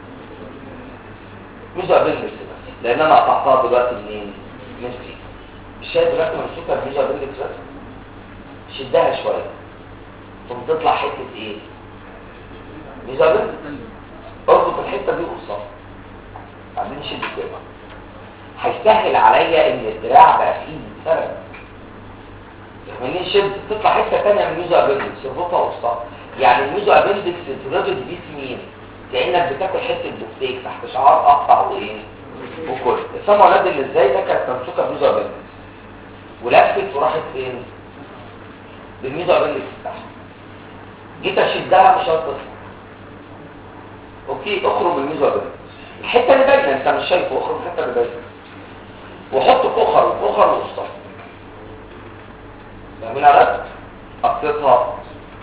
ميزو ابندكس بس لان انا قطعتها دلوقتي منين؟ من السيكم. مش شايف دلوقتي ممسوكه بميزو ابندكس بس؟ شدها شويه ثم تطلع حته ايه؟ ميزو ابندكس. اربط الحته دي وقصها بعدين شد كده. هيسهل عليا ان الدراع بقى فيه فرق. يعني شد تطلع حته ثانيه من الميزو ابندكس اربطها وقصها. يعني الميزو ابندكس اتربط بيه سنين كانك بتاكل حته بفتيك تحت شعار اقطع وايه وكل. السمعه ولاد اللي ازاي ده كانت ممسوكه بميزو ابندكس ولفت وراحت فين؟ بالميزو ابندكس بتاعها. جيت اشدها مش هتطلع. اوكي اخرج الميزو ابندكس الحته اللي باينه انت مش شايفه اخرج الحته اللي باينه وحط فخر وفخر وسطها. فاهمين على قطتها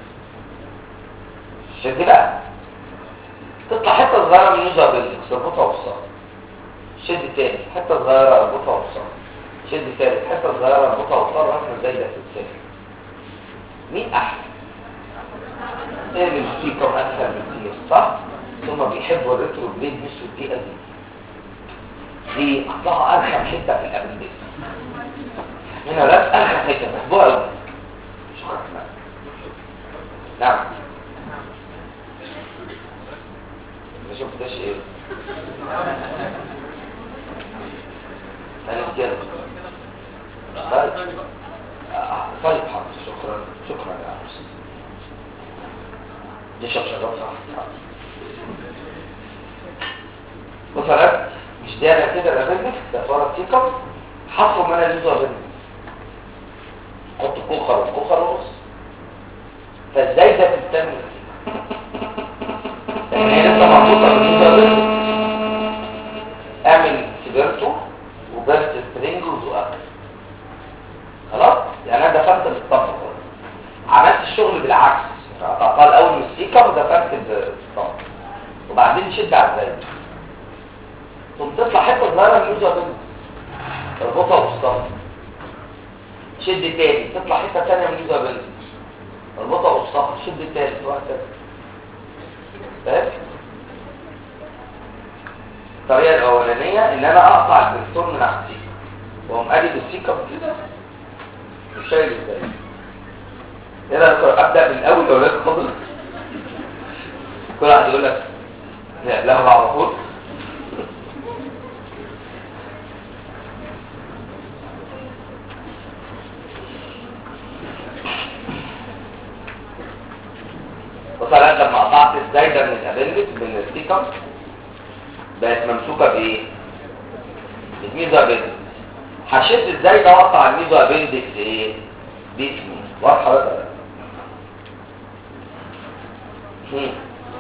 شد بقى تطلع حته صغيره من الميزو ابندكس اربطها وسطها. شد تاني حته صغيره اربطها وسطها. شد تالت حته صغيره اربطها وسطها لغايه ما زي ده تتسافر. مين احسن؟ ايه اللي السيكم اسهل بكتير صح؟ ثم بيحبوا الريترو بليد مش الدقيقه دي دي اصلها ارخم حته في الابندكس هنا لا اخر حته بحبوها قوي. شكرا. نعم ما شفتش ايه انا كده طيب طيب حاضر شكرا شكرا يا عروس نشرب شراب صح. بصرات مش دايره كده لابنك ده صوره تيكم حطوا من الجزء ده حط كوخر وكوخر ونص فازاي ده بتتم هي لسه مربوطه بالجزء ده اعمل سيجارته وبرد سبرينج وزقاق خلاص يعني انا دفنت بالطبق عملت الشغل بالعكس قطعتها الاول من السيكم ودفنت بالطبق وبعدين شد على الزايد ثم تطلع حته صغيره من الجزء ده اربطها وسطها شد تاني تطلع حته ثانيه من الجزء ده اربطها وسطها شد تاني وهكذا فاهم الطريقه الاولانيه ان انا اقطع البرتون من على السيكم واقوم قالب السيكم كده مش شايل ازاي هنا ابدا من اول يا اولاد خالص كل واحد يقول لك لا لا على طول وطلعت لما قطعت الزايده من الابندكس من السيكم بقت ممسوكه بايه؟ الميزو ابندكس هشد الزايده واقطع الميزو ابندكس ايه؟ باسمي واضحه ولا لا؟ امم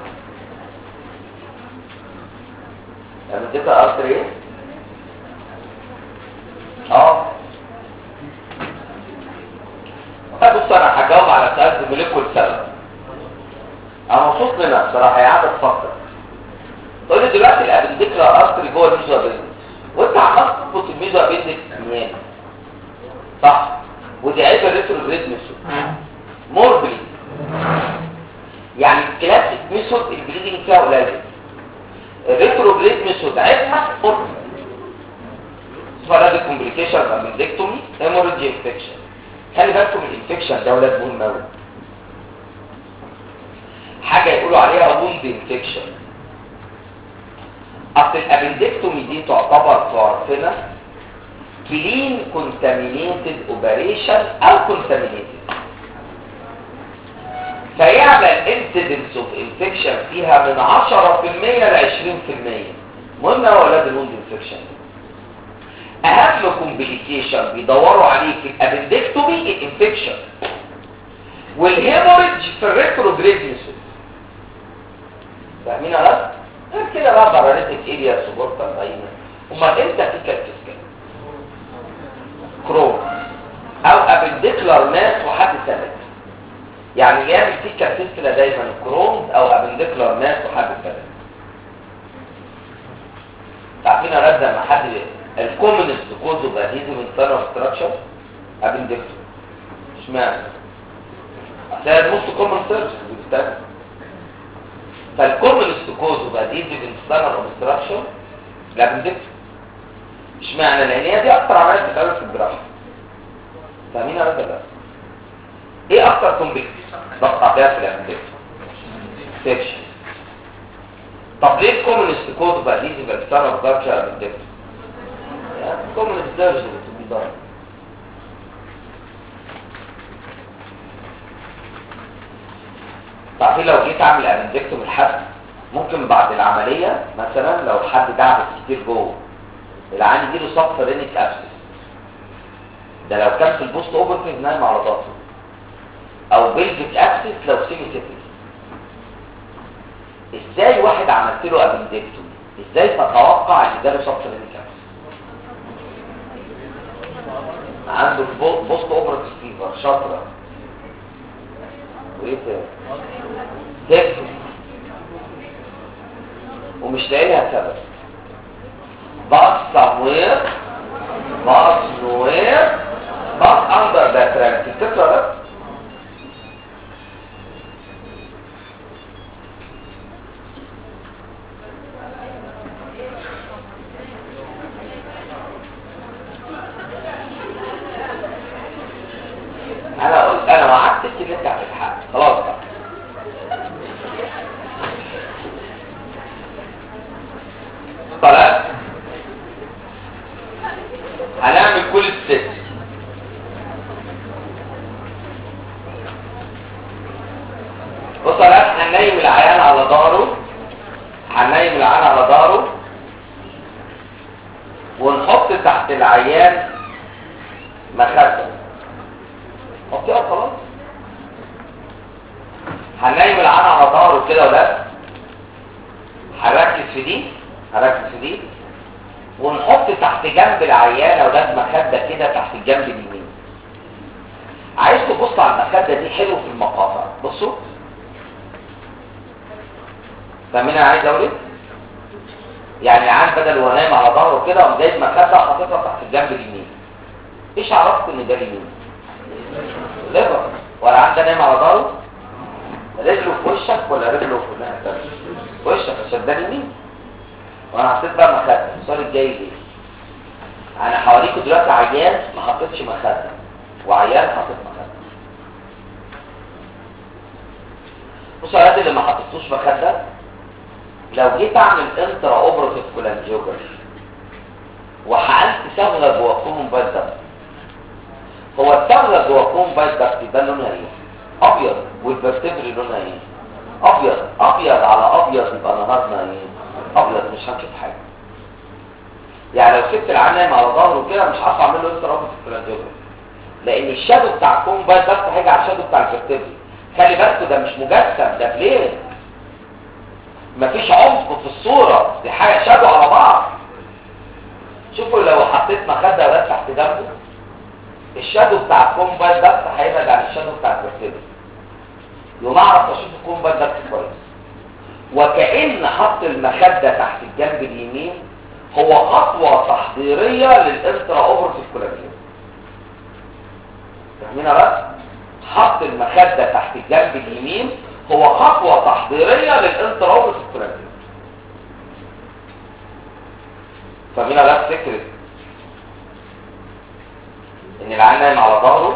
يعني اديتها ارتر ايه؟ اه بص انا هجاوب على سؤال زميلكم السبب انا مبسوط منها بصراحه هي قاعده تفكر تقول لي دلوقتي الابندكس ارتري جوه الميزو ابندكس وانت عمال تربط الميزو ابندكس منين صح ودي عيب الريتروجريد ميثود موربلي يعني الكلاسيك ميثود البليدنج فيها قليل الريتروجريد ميثود عيبها موربلي اسمها كومبليكيشن ابندكتومي هيموريدج انفكشن خلي بالكم الانفكشن ده ولاد مهم قوي حاجه يقولوا عليها ووند انفكشن اصل الابندكتومي دي تعتبر تعرفنا كلين كونتامينيتد اوبريشن او كونتامينيتد فيعمل انسيدنس اوف انفكشن فيها من عشرة في المية ل عشرين في المية مهم قوي اولاد الوند انفكشن اهم كومبليكيشن بيدوروا عليه في الابندكتومي الانفكشن والهيموريدج في الريتروجريد ميثود فاهمين يا رب غير كده بقى باراليتيك اريا سبورتال باينه امال امتى في كالفيسكال كرون او ابنديكولار ماس وحد ثابت يعني اللي يعمل فيه كالفيسكال دايما الكرون او ابنديكولار ماس وحد ثابت عارفين يا رب لما حد الكومنست كوز اوف ادهيزيف انترنال ستراكشر ابنديكتومي اشمعنى عشان نص كومن سيرفيس بتاعتها فالكومنست كوز اوف ادهيزيف انترنال اوبستراكشن الابنديكتومي اشمعنى لان هي دي اكتر عمليه بتتعمل في الجراحه فاهمين يا رجاله ايه اكتر كومبليكيشن بقطع فيها في الابنديكتومي سيكشن طب ليه الكومنست كوز اوف ادهيزيف انترنال اوبستراكشن ابنديكتومي كومن سيرجري تو بي دان تعرفين لو جيت اعمل ابندكتومي لحد ممكن بعد العمليه مثلا لو حد دعبس كتير جوه العين يجيله سب فرينيك ابسس ده لو كان في البوست اوبرتيف نايم على ظهره او بيلفيك ابسس لو سيمي سيبلي ازاي واحد عملت له ابندكتومي ازاي تتوقع ان جاله سب فرينيك ابسس عنده بوست اوبرتيف فيفر شاطره وايه تاني تكتب ومش لاقي لها سبب بس somewhere بس nowhere بس under that rank الفكره ده حسيت ان انت هتتحقق خلاص بقى. طلع هنعمل كل الست. بص يا هننيم العيان على ظهره، هننيم العيان على ظهره ونحط تحت العيان مخده، حطيها خلاص. هننيم العيان على ظهره كده ولا هركز في دي، هركز في دي ونحط تحت جنب العيان اولاد مخده كده تحت الجنب اليمين. عايز تبص على المخده دي حلو في المقاطع، بصوا فاهمين انا عايز اقول ايه؟ يعني العيان بدل هو نايم على ظهره كده قام جايب مخده وحاططها تحت الجنب اليمين. ايش عرفت ان ده اليمين؟ ليفر. ولا العيان ده نايم على ظهره؟ رجله في وشك ولا رجله في الناحيه الثانيه؟ في وشك عشان ده اليمين. وانا حطيت بقى مخده. السؤال الجاي ايه؟ انا حواليكوا دلوقتي عيان ما حطيتش مخده وعيان حاطط مخده. بصوا يا اللي ما حطيتوش مخده، لو جيت اعمل انترا اوبراتيف كولانجيوجرافي وحقنت صبغه جوه الكومون بايت دكت، هو الصبغه جوه الكومون بايت دكت ده لونها ايه؟ ابيض، والفرتبري لونها ايه؟ ابيض. ابيض على ابيض يبقى نهارنا ايه؟ ابيض. مش هنشوف حاجه. يعني لو سبت العيان على ظهره كده مش هعرف اعمل له انترا اوبراتيف كولانجيوجرافي، لان الشادو بتاع الكومون بايت دكت هيجي على الشادو بتاع الفرتبري. خلي بالكوا ده مش مجسم، ده بلين، مفيش عمق في الصورة، دي حاجة شادو على بعض. شوفوا لو حطيت مخدة ولا تحت جنبه الشادو بتاع الكومبايت دكت هيبعد عن الشادو بتاع الفرتبري، يوم اعرف اشوف الكومبايت دكت كويس. وكأن حط المخدة تحت الجنب اليمين هو خطوة تحضيرية للانترا اوبرتيف كولانجيوجرافي. فاهمين بس؟ حط المخدة تحت الجنب اليمين هو خطوة تحضيرية للانترا اوبراتيف كولانجيوجرافي. فاهمين بس فكرة ان العيان نايم على ظهره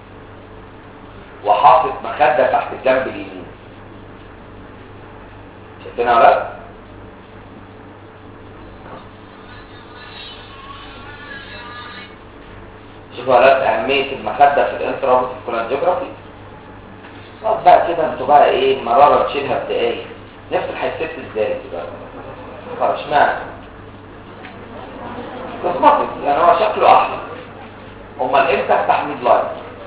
وحاطط مخدة تحت الجنب اليمين. شايفينها ولا لا؟ شوفوا يا ولاد اهمية المخدة في الانترا اوبراتيف كولانجيوجرافي. طب بقى كده انتوا بقى ايه مرارة تشيلها بدقايق. نفتح الست ازاي كده؟ طب اشمعنى؟ كوزماتيك، يعني هو شكله احلى. امال امتى افتح ميد لاين؟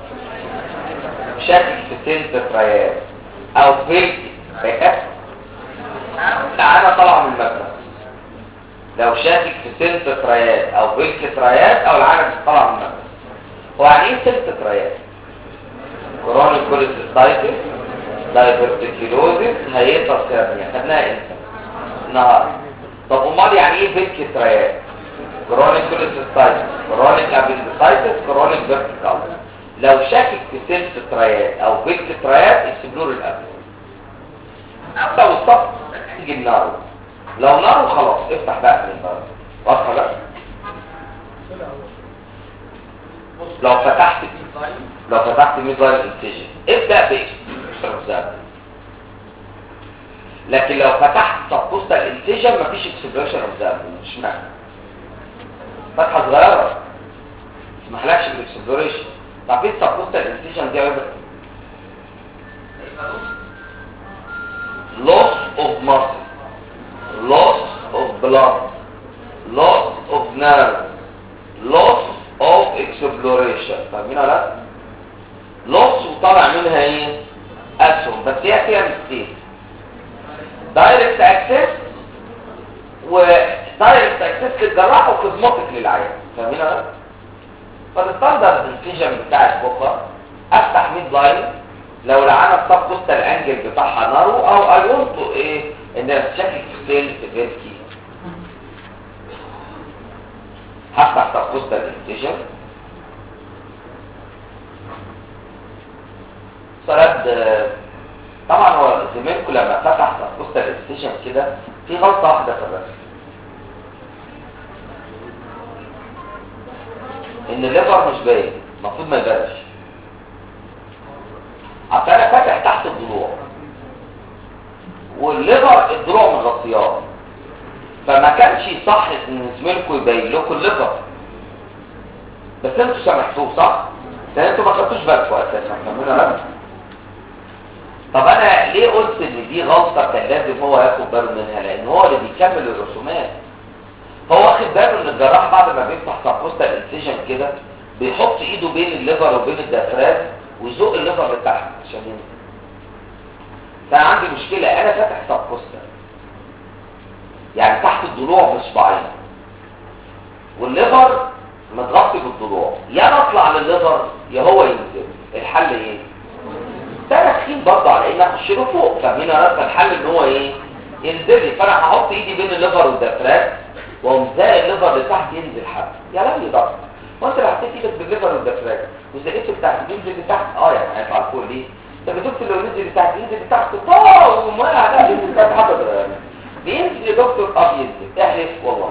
شكل في سنت ترايات او فيلتي ترايات. لا انا طالع من المبنى لو شاكك في سنت ترايات او فيلتي ترايات او العالم طالع من المبنى. هو يعني ايه سنت ترايات؟ كورونيك كوليسيستايتس، دايفرتيكيلوزيس، هيئة كيرنيا. خدناها امتى؟ النهارده. طب امال يعني ايه فيلتي ترايات؟ كورونيك كوليسيستايتس، كورونيك ابندسايتس، كورونيك فيرتيكال. لو شاكك في سنت ترايات او فيلتي ترايات اكسبلور الابل. لو الصف تيجي النار، لو نار خلاص افتح بقى من النار. واضحه بقى؟ لو فتحت لو فتحت ميد لاين انسيجن ابدا باكسبريشن، لكن لو فتحت سبوستال انسيجن مفيش اكسبريشن اوف ذا مش معنى فتحه صغيره ما حلكش بالاكسبلوريشن. طب ايه سبوستال انسيجن دي عباره loss of muscle, loss of blood, loss of nerve, loss of exploration. فاهمين ولا لا؟ loss وطلع منها ايه؟ اسهم، بس هي فيها مستين دايركت اكسس ودايركت اكسس للجراح وكوزموتيك للعيان. فاهمين ولا لا؟ فالستاندرد انسيجن بتاع البوكر افتح ميد لاين لو لعنا الصف وسط الانجل بتاعها نارو او ايونتو ايه ان الشكل في سيل في فيرتي. هفتح صف وسط الانسيجن صرد. طبعا هو زميلكم لما فتح صف وسط الانسيجن كده في غلطه واحده في الرسم، ان الليفر مش باين، المفروض ما يبانش. الصيام، فما كانش يصح ان زميلكم يبين لكم الليفر، بس انتوا سامحتوه صح؟ لان انتوا ما خدتوش بالكم اساسا. فاهمين؟ طب انا ليه قلت ان دي غلطه كان لازم هو ياخد باله منها؟ لان هو اللي بيكمل الرسومات. هو واخد باله ان الجراح بعد ما بيفتح سبوستال انسيجن كده بيحط ايده بين الليفر وبين الديافراجم ويزق الليفر لتحت عشان ينزل. فانا عندي مشكله، انا فاتح سبوستال يعني تحت الضلوع بصباعين والليفر متغطي بالضلوع، يا نطلع للليفر يا هو ينزل. الحل ايه؟ ده تخين برضه على ان اخش له فوق. فاهمين يا رب؟ الحل ان هو ايه؟ ينزل لي. فانا هحط ايدي بين الليفر والديافراجم واقوم زاق الليفر لتحت ينزل حبه. يا لهوي ده وانت اللي حطيت ايدك بالليفر والديافراجم وزقيت لتحت ينزل لتحت. اه يعني هيطلع لفوق ليه؟ انت بتقول لو نزل لتحت ينزل لتحت طاو وما لا ينزل لتحت حتى بينزل يا دكتور. اه بينزل. احلف والله.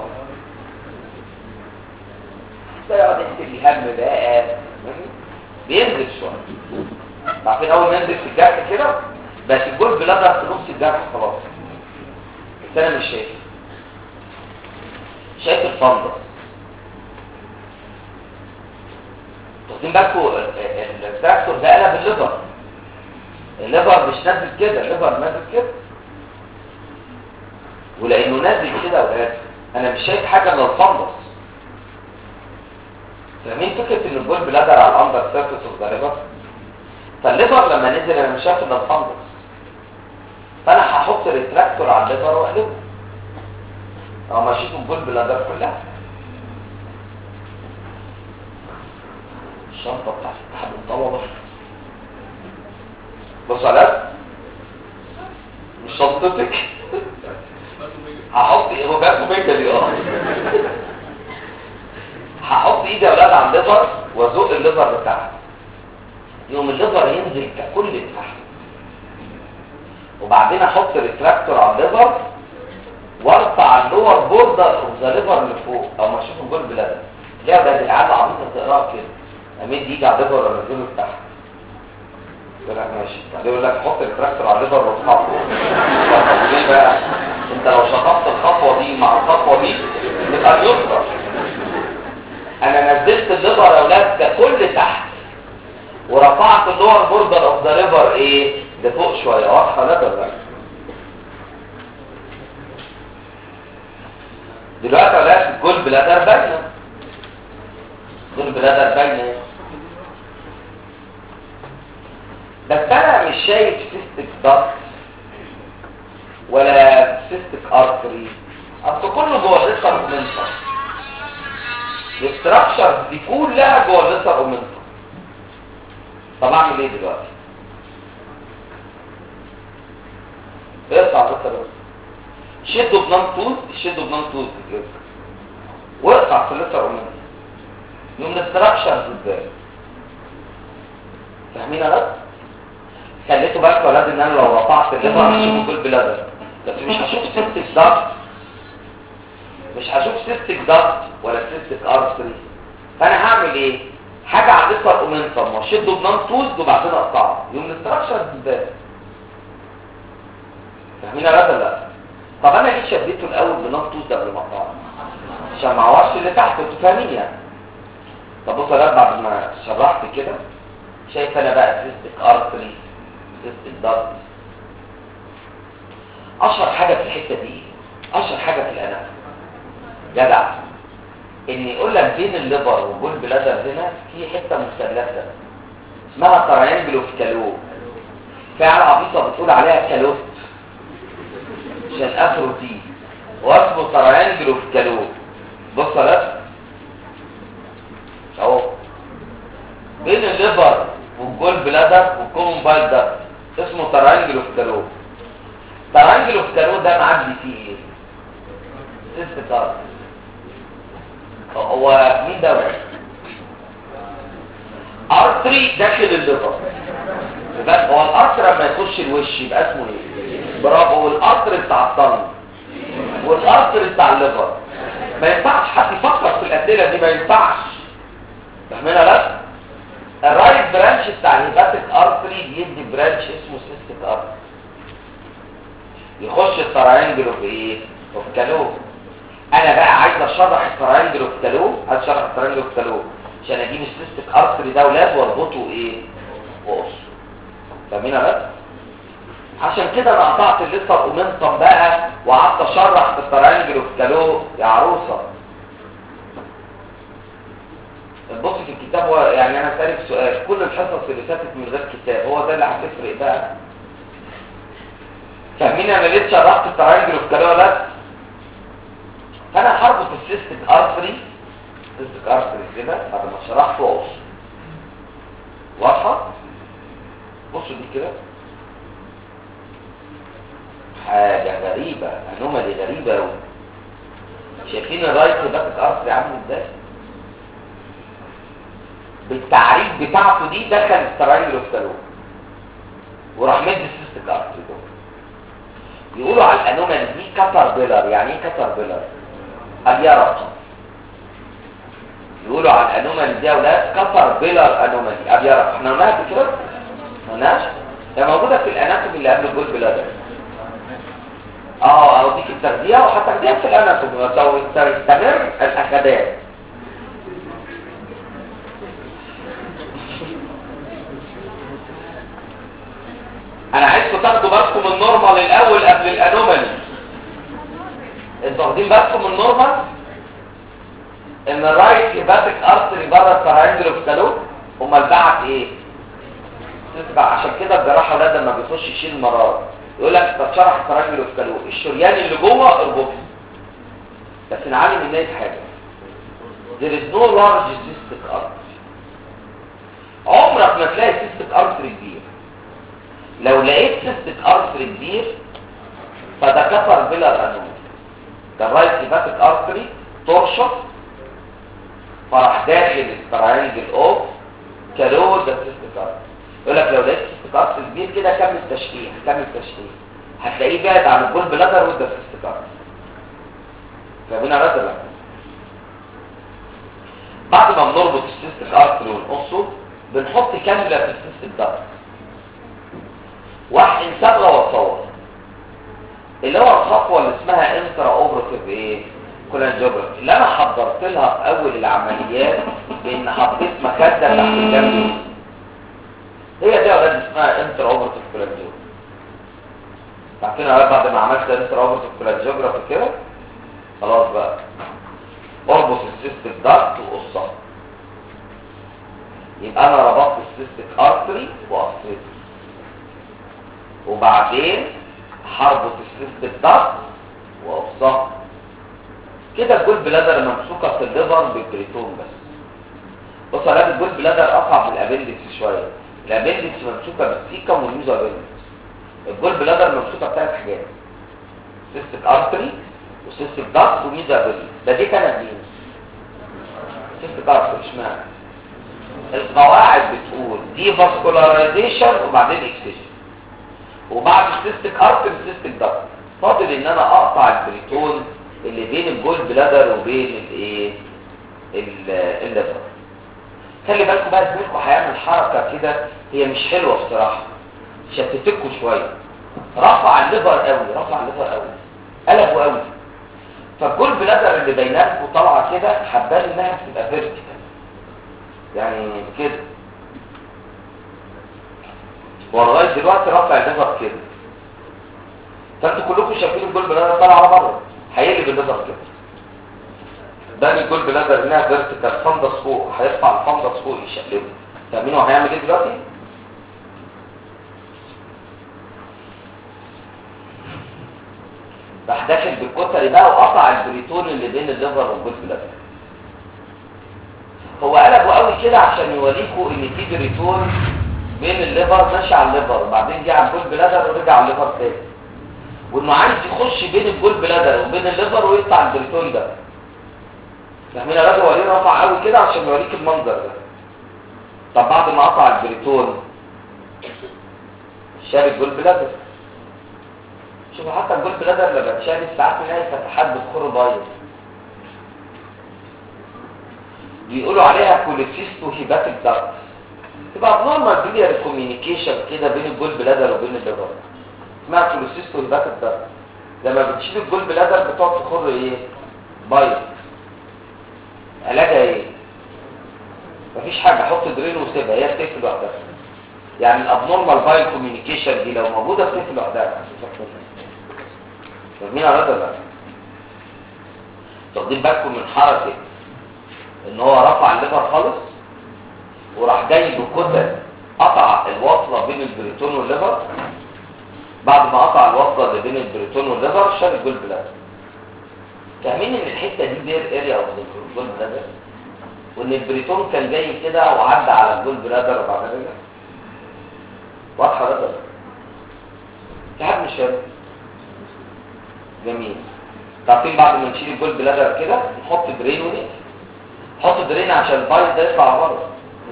ده يقعد يحكي لي هم بقى بينزل شويه. عارفين اول ما ينزل في الجرح كده بس الجول بلادر في نص الجرح خلاص. بس انا مش شايف شايف الفندق. واخدين بالكم التراكتور ده قلب الليفر. الليفر مش نازل كده، الليفر نازل كده. ولانه نازل كده يا ولاد انا مش شايف حاجه الا الفندق. فاهمين فكره ان الجول بلادر على الاندر سيرفيس اوف ذا ليفر؟ فالليفر لما نزل انا مش شايف الا الفندق. فانا هحط الريتراكتور على الليفر واقلبه او ماشيته الجول بلادر كلها. الشنطه بتاعت اتحاد الطلبه بص على مش شنطتك. هحط ايه هو باكو ميجالي اه هحط ايدي يا اولاد على الليفر وازق الليفر لتحت يوم الليفر ينزل ككل لتحت. وبعدين احط الريتراكتور على الليفر وارفع اللور بوردر اوف ذا ليفر لفوق او ما اشوف الجول بلادر. ليه ده العيال عبيطه تقراها كده امد يجي على الليفر وانزله لتحت. يقول لك ماشي. بعدين يقول لك حط التراكتور على الليفر وارفعه. طب ليه بقى؟ انت لو شطبت الخطوه دي مع الخطوه دي تبقى اليسرى. انا نزلت الليفر يا اولاد ككل تحت ورفعت اللور بوردر اوف ذا ليفر ايه؟ لفوق شويه. واضحه ده ولا لا؟ دلوقتي يا اولاد الجول بلادر باينه. الجول بلادر باينه بس انا مش شايف سيستك ضغط ولا سيستك ارتري. اصل كله جوه الليتر اومنتم. الاستراكشرز دي كلها جوه الليتر اومنتم. طب اعمل ايه دلوقتي؟ اقطع الليتر شده بنان توز شده بنان توز واقطع في الليتر اومنتم. يوم الاستراكشرز ازاي؟ فاهمين يا ولاد؟ خليته بالك يا ولاد ان انا لو رفعت الليفر هشوف الجول بلادر بس مش هشوف سيستك ضغط مش هشوف سيستك ضغط ولا سيستك ارتري. فانا هعمل ايه؟ حاجه على الليتر اومنتم واشده بنان توز وبعدين اقطعه. يوم الاستراكشر ازاي؟ فاهمين يا ولاد ولا لا؟ طب انا ليه شديته الاول بنان توز قبل ما اقطعه؟ عشان ما اعورش اللي تحت. انتوا فاهمين يعني؟ طب بصوا يا ولاد بعد ما شرحت كده شايف انا بقى سيستك ارتري سيستك ضغط. اشهر حاجه في الحته دي اشهر حاجه في الانف جدع ان يقول لك بين الليفر والجول بلادر هنا في حته مثلثه اسمها تريانجل اوف كالو. في عيال عبيطه بتقول عليها كالوت عشان افروتي واسمه تريانجل اوف كالو. بص يا اهو بين الليفر والجول بلادر والكومون بايل ده اسمه تريانجل اوف كالو. تريانجل اوف كالو ده معدي فيه ايه؟ سيست كارد. هو مين ده بقى؟ ارتري داخل الليفر. بس هو الارتري لما يخش الوش يبقى اسمه ايه؟ برافو. والارتري بتاع الطن والارتري بتاع الليفر. ما ينفعش حد يفكر في الاسئله دي ما ينفعش. فاهمين ولا لا؟ الرايت برانش بتاع الهيباتيك ارتري بيدي برانش اسمه سيستيك ارتري. يخش التراينجل اوف ايه؟ اوف كالو. انا بقى عايز اشرح التراينجل اوف كالو، عايز اشرح التراينجل اوف كالو عشان اجيب السيستيك ارتري ده ولاد واربطه ايه؟ وقص. فاهمين بس؟ عشان كده انا قطعت الليتر اومنتم بقى وقعدت اشرح في التراينجل اوف كالو يا عروسه. بص في الكتاب، هو يعني انا سالك سؤال، كل الحصص اللي فاتت من غير كتاب هو ده اللي هتفرق بقى؟ فاهمين انا ليه شرحت التراينجل اوف كالو ولا لا؟ فانا هربط السيستيك ارتري السيستيك ارتري كده بعد ما شرحته اقص. واضحه؟ بصوا دي كده حاجه غريبه، انومالي غريبه قوي. شايفين الرايت هيباتيك ارتري عامل ازاي؟ بالتعريف بتاعته دي دخل التراينجل اوف كالو وراح مد السيستيك ارتري دول. يقولوا على الانومالي دي كاتربيلر. يعني ايه كاتربيلر؟ ابيرق. يقولوا على الانومالي دي يا اولاد كاتربيلر انومالي ابيرق. احنا قلناها قبل كده؟ ما قلناش؟ هي موجوده في الاناتومي اللي قبل الجول بلادر. اه اوديك التغذيه وهتاخديها في الاناتومي لو تستمر الاخدات. انا عايزكم تاخدوا بالكم من النورمال الاول قبل الانومالي. انتوا واخدين بالكم من النورمال ان الرايت هيباتيك ارتري بره التراينجل اوف كالو امال بعت ايه؟ تتبع. عشان كده الجراحه ده لما بيخش يشيل مرار يقول لك طب شرح التراينجل اوف كالو الشريان اللي جوه اربطه. بس نعلم الناس حاجه، there is no large cystic artery. عمرك ما تلاقي cystic artery كبير. لو لقيت cystic artery كبير فده كاتربيلر انومالي. ده الرايت هيباتيك ارتري ترشف فراح داخل التراينجل اوف كالو ده cystic artery. يقول لك لو لقيت cystic artery كبير كده كمل تشريح كمل تشريح هتلاقيه بعد عن الجول بلادر وده cystic artery. فاهمين على ده؟ بعد ما بنربط السيستيك ارتري ونقصه بنحط كانولا في السيستيك دارت واحد صبغه واصور اللي هو الخطوه اللي اسمها انترا اوبراتيف ايه؟ كولانجيوجرافي اللي انا حضرت لها في اول العمليات بان حطيت مخده تحت الجنب. هي دي يا ولاد اسمها انترا اوبراتيف كولانجيوجرافي. عارفين يا ولاد بعد ما عملت انترا اوبراتيف كولانجيوجرافي كده خلاص بقى اربط السيستيك دارت وقصها. يبقى انا ربطت السيستيك ارتري وقصيته وبعدين هربط السيستيك دارت وقصها. كده الجول بلادر ممسوكه في الليفر بالبريتون بس. بص على الجول بلادر اصعب من الابندكس شويه. الابندكس ممسوكه بالسيكم والميزو ابندكس. الجول بلادر ممسوكه بثلاث حاجات، سيستيك ارتري وسيستيك دارت وميزو ابندكس. ده دي كانت مين؟ سيستيك ارتري. اشمعنى؟ القواعد بتقول دي فاسكولارايزيشن وبعدين اكسجين وبعد السيستيك ارتري السيستيك دارت. فاضل ان انا اقطع البريتون اللي بين الجول بلادر وبين الايه الليفر. خلي بالكم بقى زميلكم هيعمل حركه كده هي مش حلوه بصراحه، شتتكوا شويه. رفع الليفر قوي رفع الليفر قوي قلبوا قوي، فالجول بلادر اللي بيناتكم طالعه كده حبان انها بتبقى فيرتيكال يعني كده. ولغايه دلوقتي رفع الليفر كده، فانتوا كلكم شايفين الجول بلادر طالعه على بره هيقلب الليفر كده. ده الجول بلادر انها فيرتيكال فندس فوق هيرفع الفندس فوق يشقلبه. فاهمين هو هيعمل ايه دلوقتي؟ راح داخل بالكتري بقى وقطع البريتون اللي بين الليفر والجول بلادر. هو قلبه قوي كده عشان يوريكوا ان في بريتون بين الليفر ماشي على الليفر وبعدين جه على الجول بلادر ورجع على الليفر تاني، وانه عايز يخش بين الجول بلادر وبين الليفر ويقطع البريتون ده. فاهمين يا راجل؟ هو ليه رفع قوي كده عشان يوريك المنظر ده. طب بعد ما قطع البريتون شال الجول بلادر. شوفوا حتى الجول بلادر لما اتشال ساعات نلاقي فتحات بتخر بايظ، بيقولوا عليها كوليسيستو هيباتيك دارت. تبقى نورمال بيليار كوميونيكيشن كده بين الجول بلادر وبين الليفر، اسمها كوليسيستو هيباتيك دارت. لما بتشيل الجول بلادر بتقعد تخر ايه؟ بايظ. علاجها ايه؟ مفيش حاجه، حط درين وسيبها هي بتقفل لوحدها. يعني الابنورمال بايل كوميونيكيشن دي لو موجوده بتقفل لوحدها. فاهمين على ده بقى؟ واخدين بالكم من حركه ان هو رفع الليفر خالص وراح جاي بكتل قطع الوصله بين البريتون والليفر. بعد ما قطع الوصله اللي بين البريتون والليفر شال الجول بلادر. فاهمين ان الحته دي دير اريا اوف الجول بلادر، وان البريتون كان جاي كده وعدى على الجول بلادر وبعد كده واضحه ده. في حد مش فاهم؟ جميل. تعرفين بعد ما نشيل الجول بلادر كده نحط درين ونقفل. نحط درين عشان البايظ ده يطلع بره.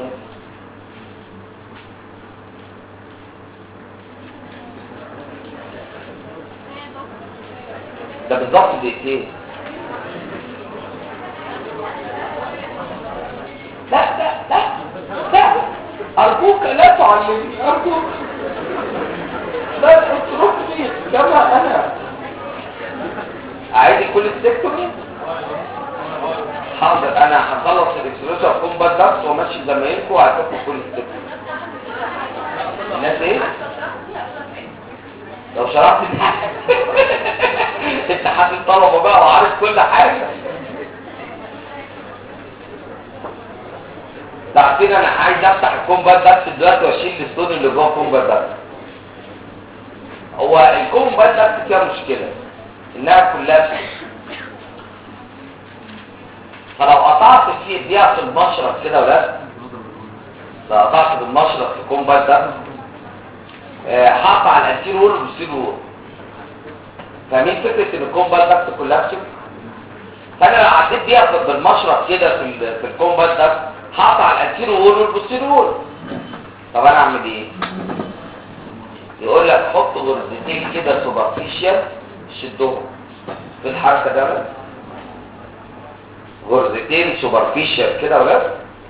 ده بالظبط دقيقتين. لا لا لا لا ارجوك لا تعلمني ارجوك. لا تتركني كما انا. عايز كل السيكتوري. حاضر انا هخلص الاكسلوجر كومبات داكت وماشي زمايلكم وهتاخدوا كل السيكتوري. الناس ايه؟ لو شرحت انت حاسس طلبه بقى وعارف كل حاجه. تعرفين انا عايز افتح الكومبات داكت دلوقتي واشيل الستون اللي جوه الكومبات داكت. هو الكومبات داكت فيها مشكله انها كلها فيه. فلو قطعت فيه دقيقه في المشرط كده ولا لو قطعت بالمشرط في الكومبات داكت هقطع الانتير وول والبوستير وول. فاهمين فكره ان الكومبات داكت كلها فيه؟ فانا لو عديت بيها بالمشرط كده في في الكومبات داكت هقطع الانتير وول والبوستير وول. طب انا اعمل ايه؟ يقول لك حط غرزتين كده سوبرفيشال شدهم في الحركه ده. غرزتين سوبرفيشال كده ولا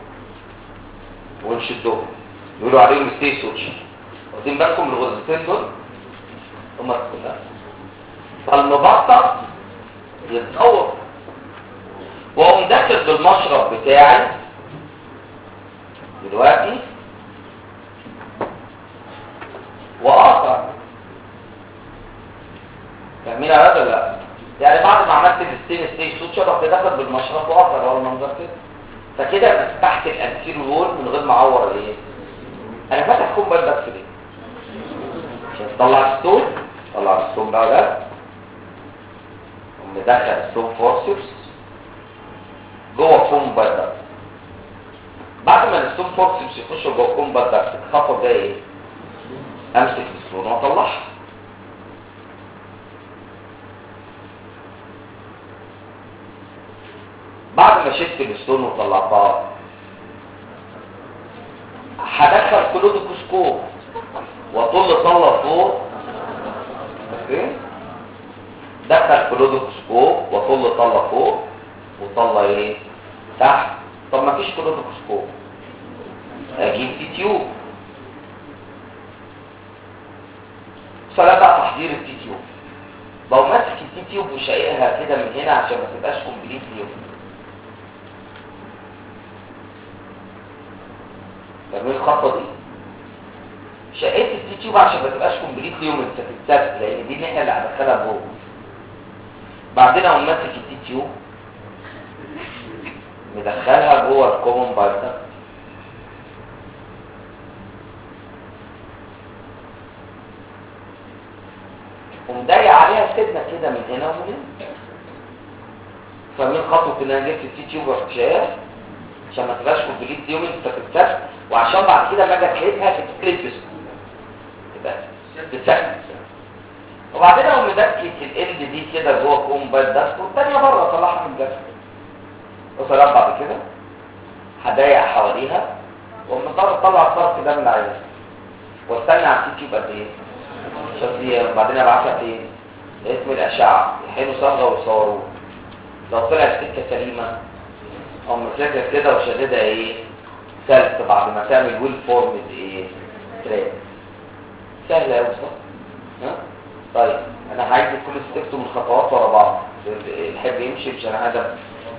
ونشدهم. يقولوا عليهم ستي سوتش. واخدين بالكم من الغرزتين دول؟ هما كلها. فالمبطط يتطور واقوم داخل بالمشرب بتاعي دلوقتي واقطع. فاهمين على ده لا؟ يعني بعد ما عملت الستين ستي سوتشر رحت داخل بالمشرب واقطع هو المنظر كده. فكده فتحت الانتير وول من غير ما اعور ايه؟ انا فاتح كومبات بس ليه؟ عشان تطلع الستون. طلع الستون بقى ده ومدخل الستون فورسبس جوه الكومبات ده. بعد ما الستون فورسبس يخش جوه الكومبات ده الخطوه الجايه ايه؟ امسك الستون واطلعها. بعد ما شلت الستون وطلعتها هدخل كلودوكوسكوب واطل طله فوق. اوكي دخل كلودوكوسكوب واطل طله فوق وطله ايه تحت. طب ما فيش كلودوكوسكوب اجيب تي تيوب. صلاة تحضير التي تيوب. لو ماسك التي تيوب وشايقها كده من هنا عشان ما تبقاش كومبليت ليوم. تعمل الخطوه دي شقيت التي تيوب عشان ما تبقاش كومبليت ليوم انت تتسد لان دي الناحيه اللي هدخلها جوه. بعدين اقوم ماسك التي تيوب مدخلها جوه الكومن بايتا ومضايق عليها سنه كده من هنا ومن هنا. فاهمين خطوه ان انا جبت التي تيوب ورحت شايلها عشان ما تبقاش كومبليت ليوم انت تتسد وعشان بعد كده لما اجي اكلتها تتكلت بسهوله تبقى تتسد. وبعدين اقوم مدكك الاند دي كده جوه كومبات داست والثانيه بره اطلعها من الجسم. وصلت بعد كده هضايق حواليها واقوم مضطر اطلع الطرف ده من العين واستنى على التي تيوب قد ايه؟ شوف وبعدين ابعتها فين؟ اسم الاشعه يحلوا صبغه ويصوروه. لو طلعت سكه سليمه اقوم ماسكها كده وشددها ايه؟ سلك بعد ما تعمل ويل فورمد ايه؟ تراك. سهله قوي صح؟ ها؟ طيب انا عايز كل ستيبس من خطوات ورا بعض، اللي يحب يمشي مش انا هدف.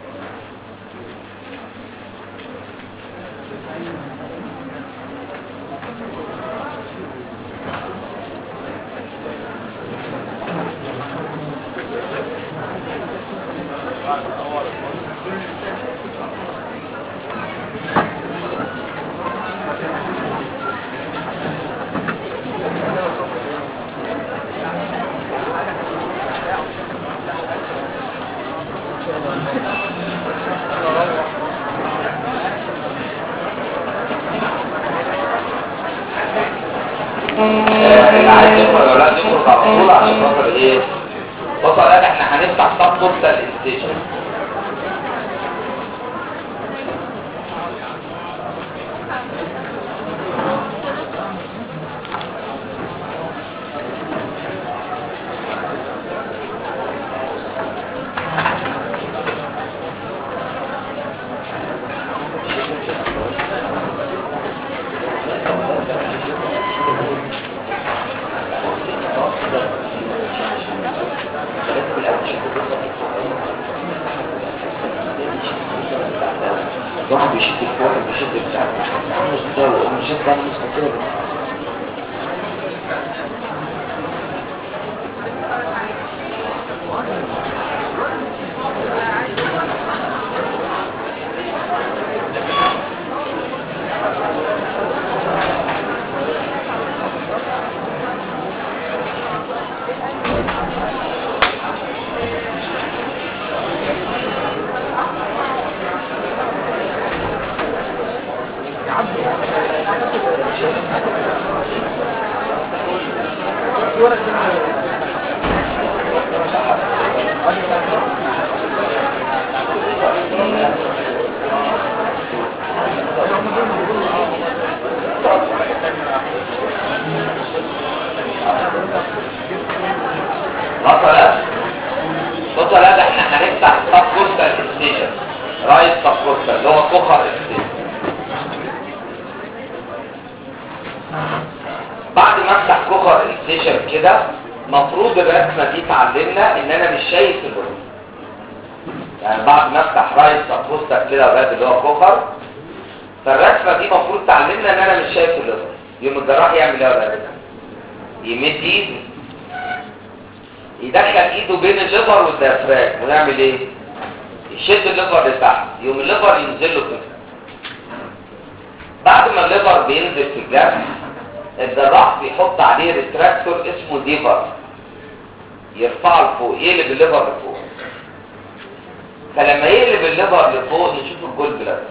اللي عايز يخرج ولا عايز يخرج على طول عشان خاطر ايه؟ بص على احنا هنفتح سب كورتال انستيشن. واحد بيشد الفوق بيشد بتاع مش ده مش ده مش كده. مثلا بص لا ده احنا هنفتح سب كورتال ستيشن رايت سب كورتال اللي هو كوخر ستيشن. بعد ما افتح كوخر ستيشن كده مفروض الرسمه دي تعلمنا ان انا مش شايف اللون. يعني بعد ما افتح رايت سب كورتال كده وبعد اللي هو كوخر، فالرسمه دي مفروض تعلمنا ان انا مش شايف اللون. يوم الجراح يعمل ايه ولا لا؟ يمد ايده يدخل ايده بين الليفر والديافراجم ونعمل ايه؟ يشد الليفر لتحت، يوم الليفر ينزل له كده. بعد ما الليفر بينزل في الجرح الجراح بيحط عليه ريتراكتور اسمه ديفر يرفعه لفوق، يقلب الليفر لفوق. فلما يقلب الليفر لفوق نشوف الجول بلادر.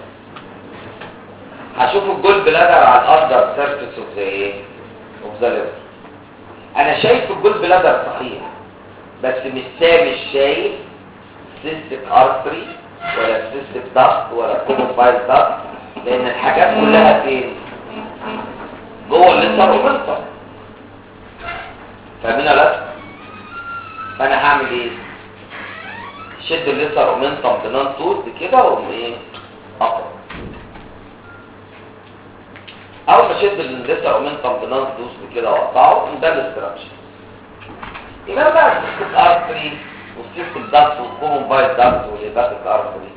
هشوف الجول بلادر على الاندر سيرفيس اوف ذا ايه؟ اوف ذا ليفر. انا شايف الجول بلادر صحيح بس مش مش شايف سيستيك ارتري ولا سيستيك داكت ولا كومبايل داكت، لان الحاجات كلها فين؟ جوه الليتر ومنطق. فاهمين ولا لا؟ فانا هعمل ايه؟ شد الليتر ومنطق بنان توت كده واقوم ايه؟ اقرا. اول ما اشد الليتر ومنطق بنان توت كده واقطعه ده الاستراكشر. يبقى بقى السيستيك ارتري والسيستيك داكت والكومبايل داكت والهيباتيك ارتري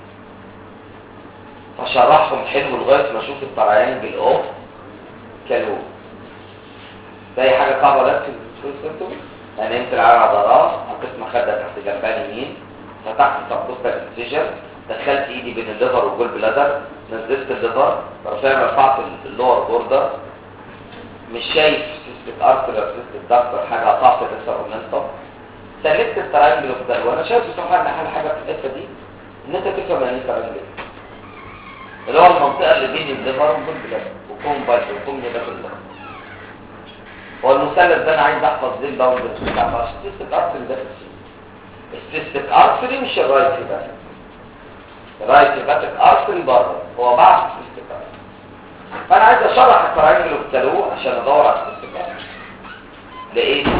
فشرحهم حلو لغايه ما اشوف التراينجل اوف كالو. ده اي حاجه صعبه ده في السيستم. يعني انت العين عضلات حطيت مخده تحت جنبها يمين، فتحت سبكوستال انسيجن، دخلت ايدي بين الليفر والجول بلادر، نزلت الليفر رفعت رفعت اللور بوردر، مش شايف سيستيك ارتري ولا سيستيك داكت ولا حاجه، قطعت الليتر ومنطق، سلكت التراينجل اوف ده. وانا شايف بصراحه ان احلى حاجه في الحته دي ان انت تفهم يعني ايه تراينجل، اللي هو المنطقه اللي بين الليفر والجول بلادر وكومبايل وكومبايل ده كله. هو المثلث ده انا عايز احفظ دي الباوندرز بتاعته عشان السيستيك ارتري ده السيستيك ارتري مش الرايت هيباتيك. الرايت هيباتيك ارتري بره هو بعد السيستيك ارتري. فانا عايز اشرح التراينجل اوف كالو عشان ادور على السيستيك ارتري. لقيته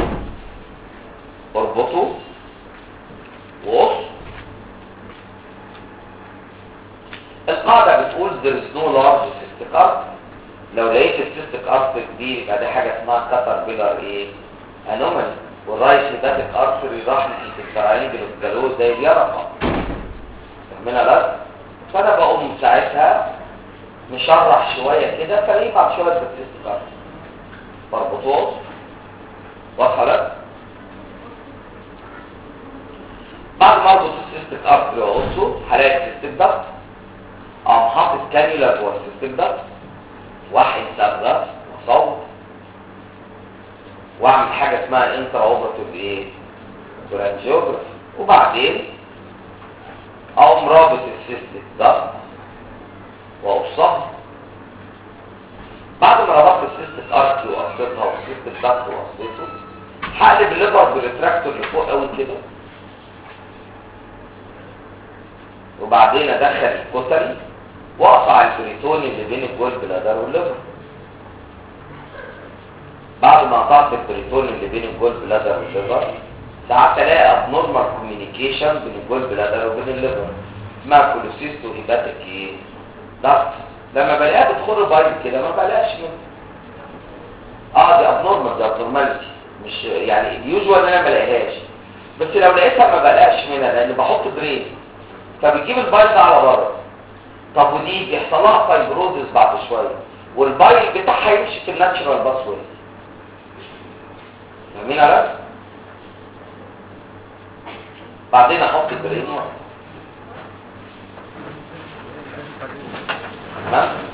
اربطه وقص. القاعده بتقول there is no large cystic artery. لو لقيت السيستيك ارتري دي يبقى دي حاجه اسمها كاتربيلر ايه؟ انومالي. والرايت هيباتيك ارتري راح ناحيه التراينجل الجالوز زي اليرقه. فاهمينها بس؟ فانا بقوم ساعتها مشرح شويه كده، فالاقيه بعد شويه بالسيستيك ارتري بربطوه. واضحه لك؟ بعد ما اربط السيستيك ارتري واقصه هلاقي السيستيك دكت، اقوم حاطط كانيولا جوه السيستيك دكت واحد صبغه وصوت واعمل حاجه اسمها انترا اوبراتيف ايه؟ برانجيوجرافي. وبعدين اقوم رابط السيستيك دكت واقصها. بعد ما ربطت السيستيك ارتري وقصيتها والسيستيك دكت وقصيته، هقلب الليفر بالريتراكتور لفوق قوي كده، وبعدين ادخل الكتري واقطع البريتوني اللي بين الجول بلادر والليفر. بعد ما قطعت البريتوني اللي بين الجول بلادر والليفر، ساعات الاقي ابنورمال كوميونيكيشن بين الجول بلادر وبين الليفر اسمها كولوسيستو هيباتيك ايه؟ ضغط. لما بلاقيها بتخر بايظ كده ما بلاقيش منها. اه دي ابنورمال، دي ابنورماليتي، مش يعني اليوجوال ان انا ما الاقيهاش، بس لو لقيتها ما بلاقيش منها لان بحط برين فبتجيب البايل ده على بره. طب ودي بيحصل لها فايبروزس بعد شويه والبايل بتاعها يمشي في الناتشرال باسوي. فاهمين على؟ بعدين احط البرين تمام.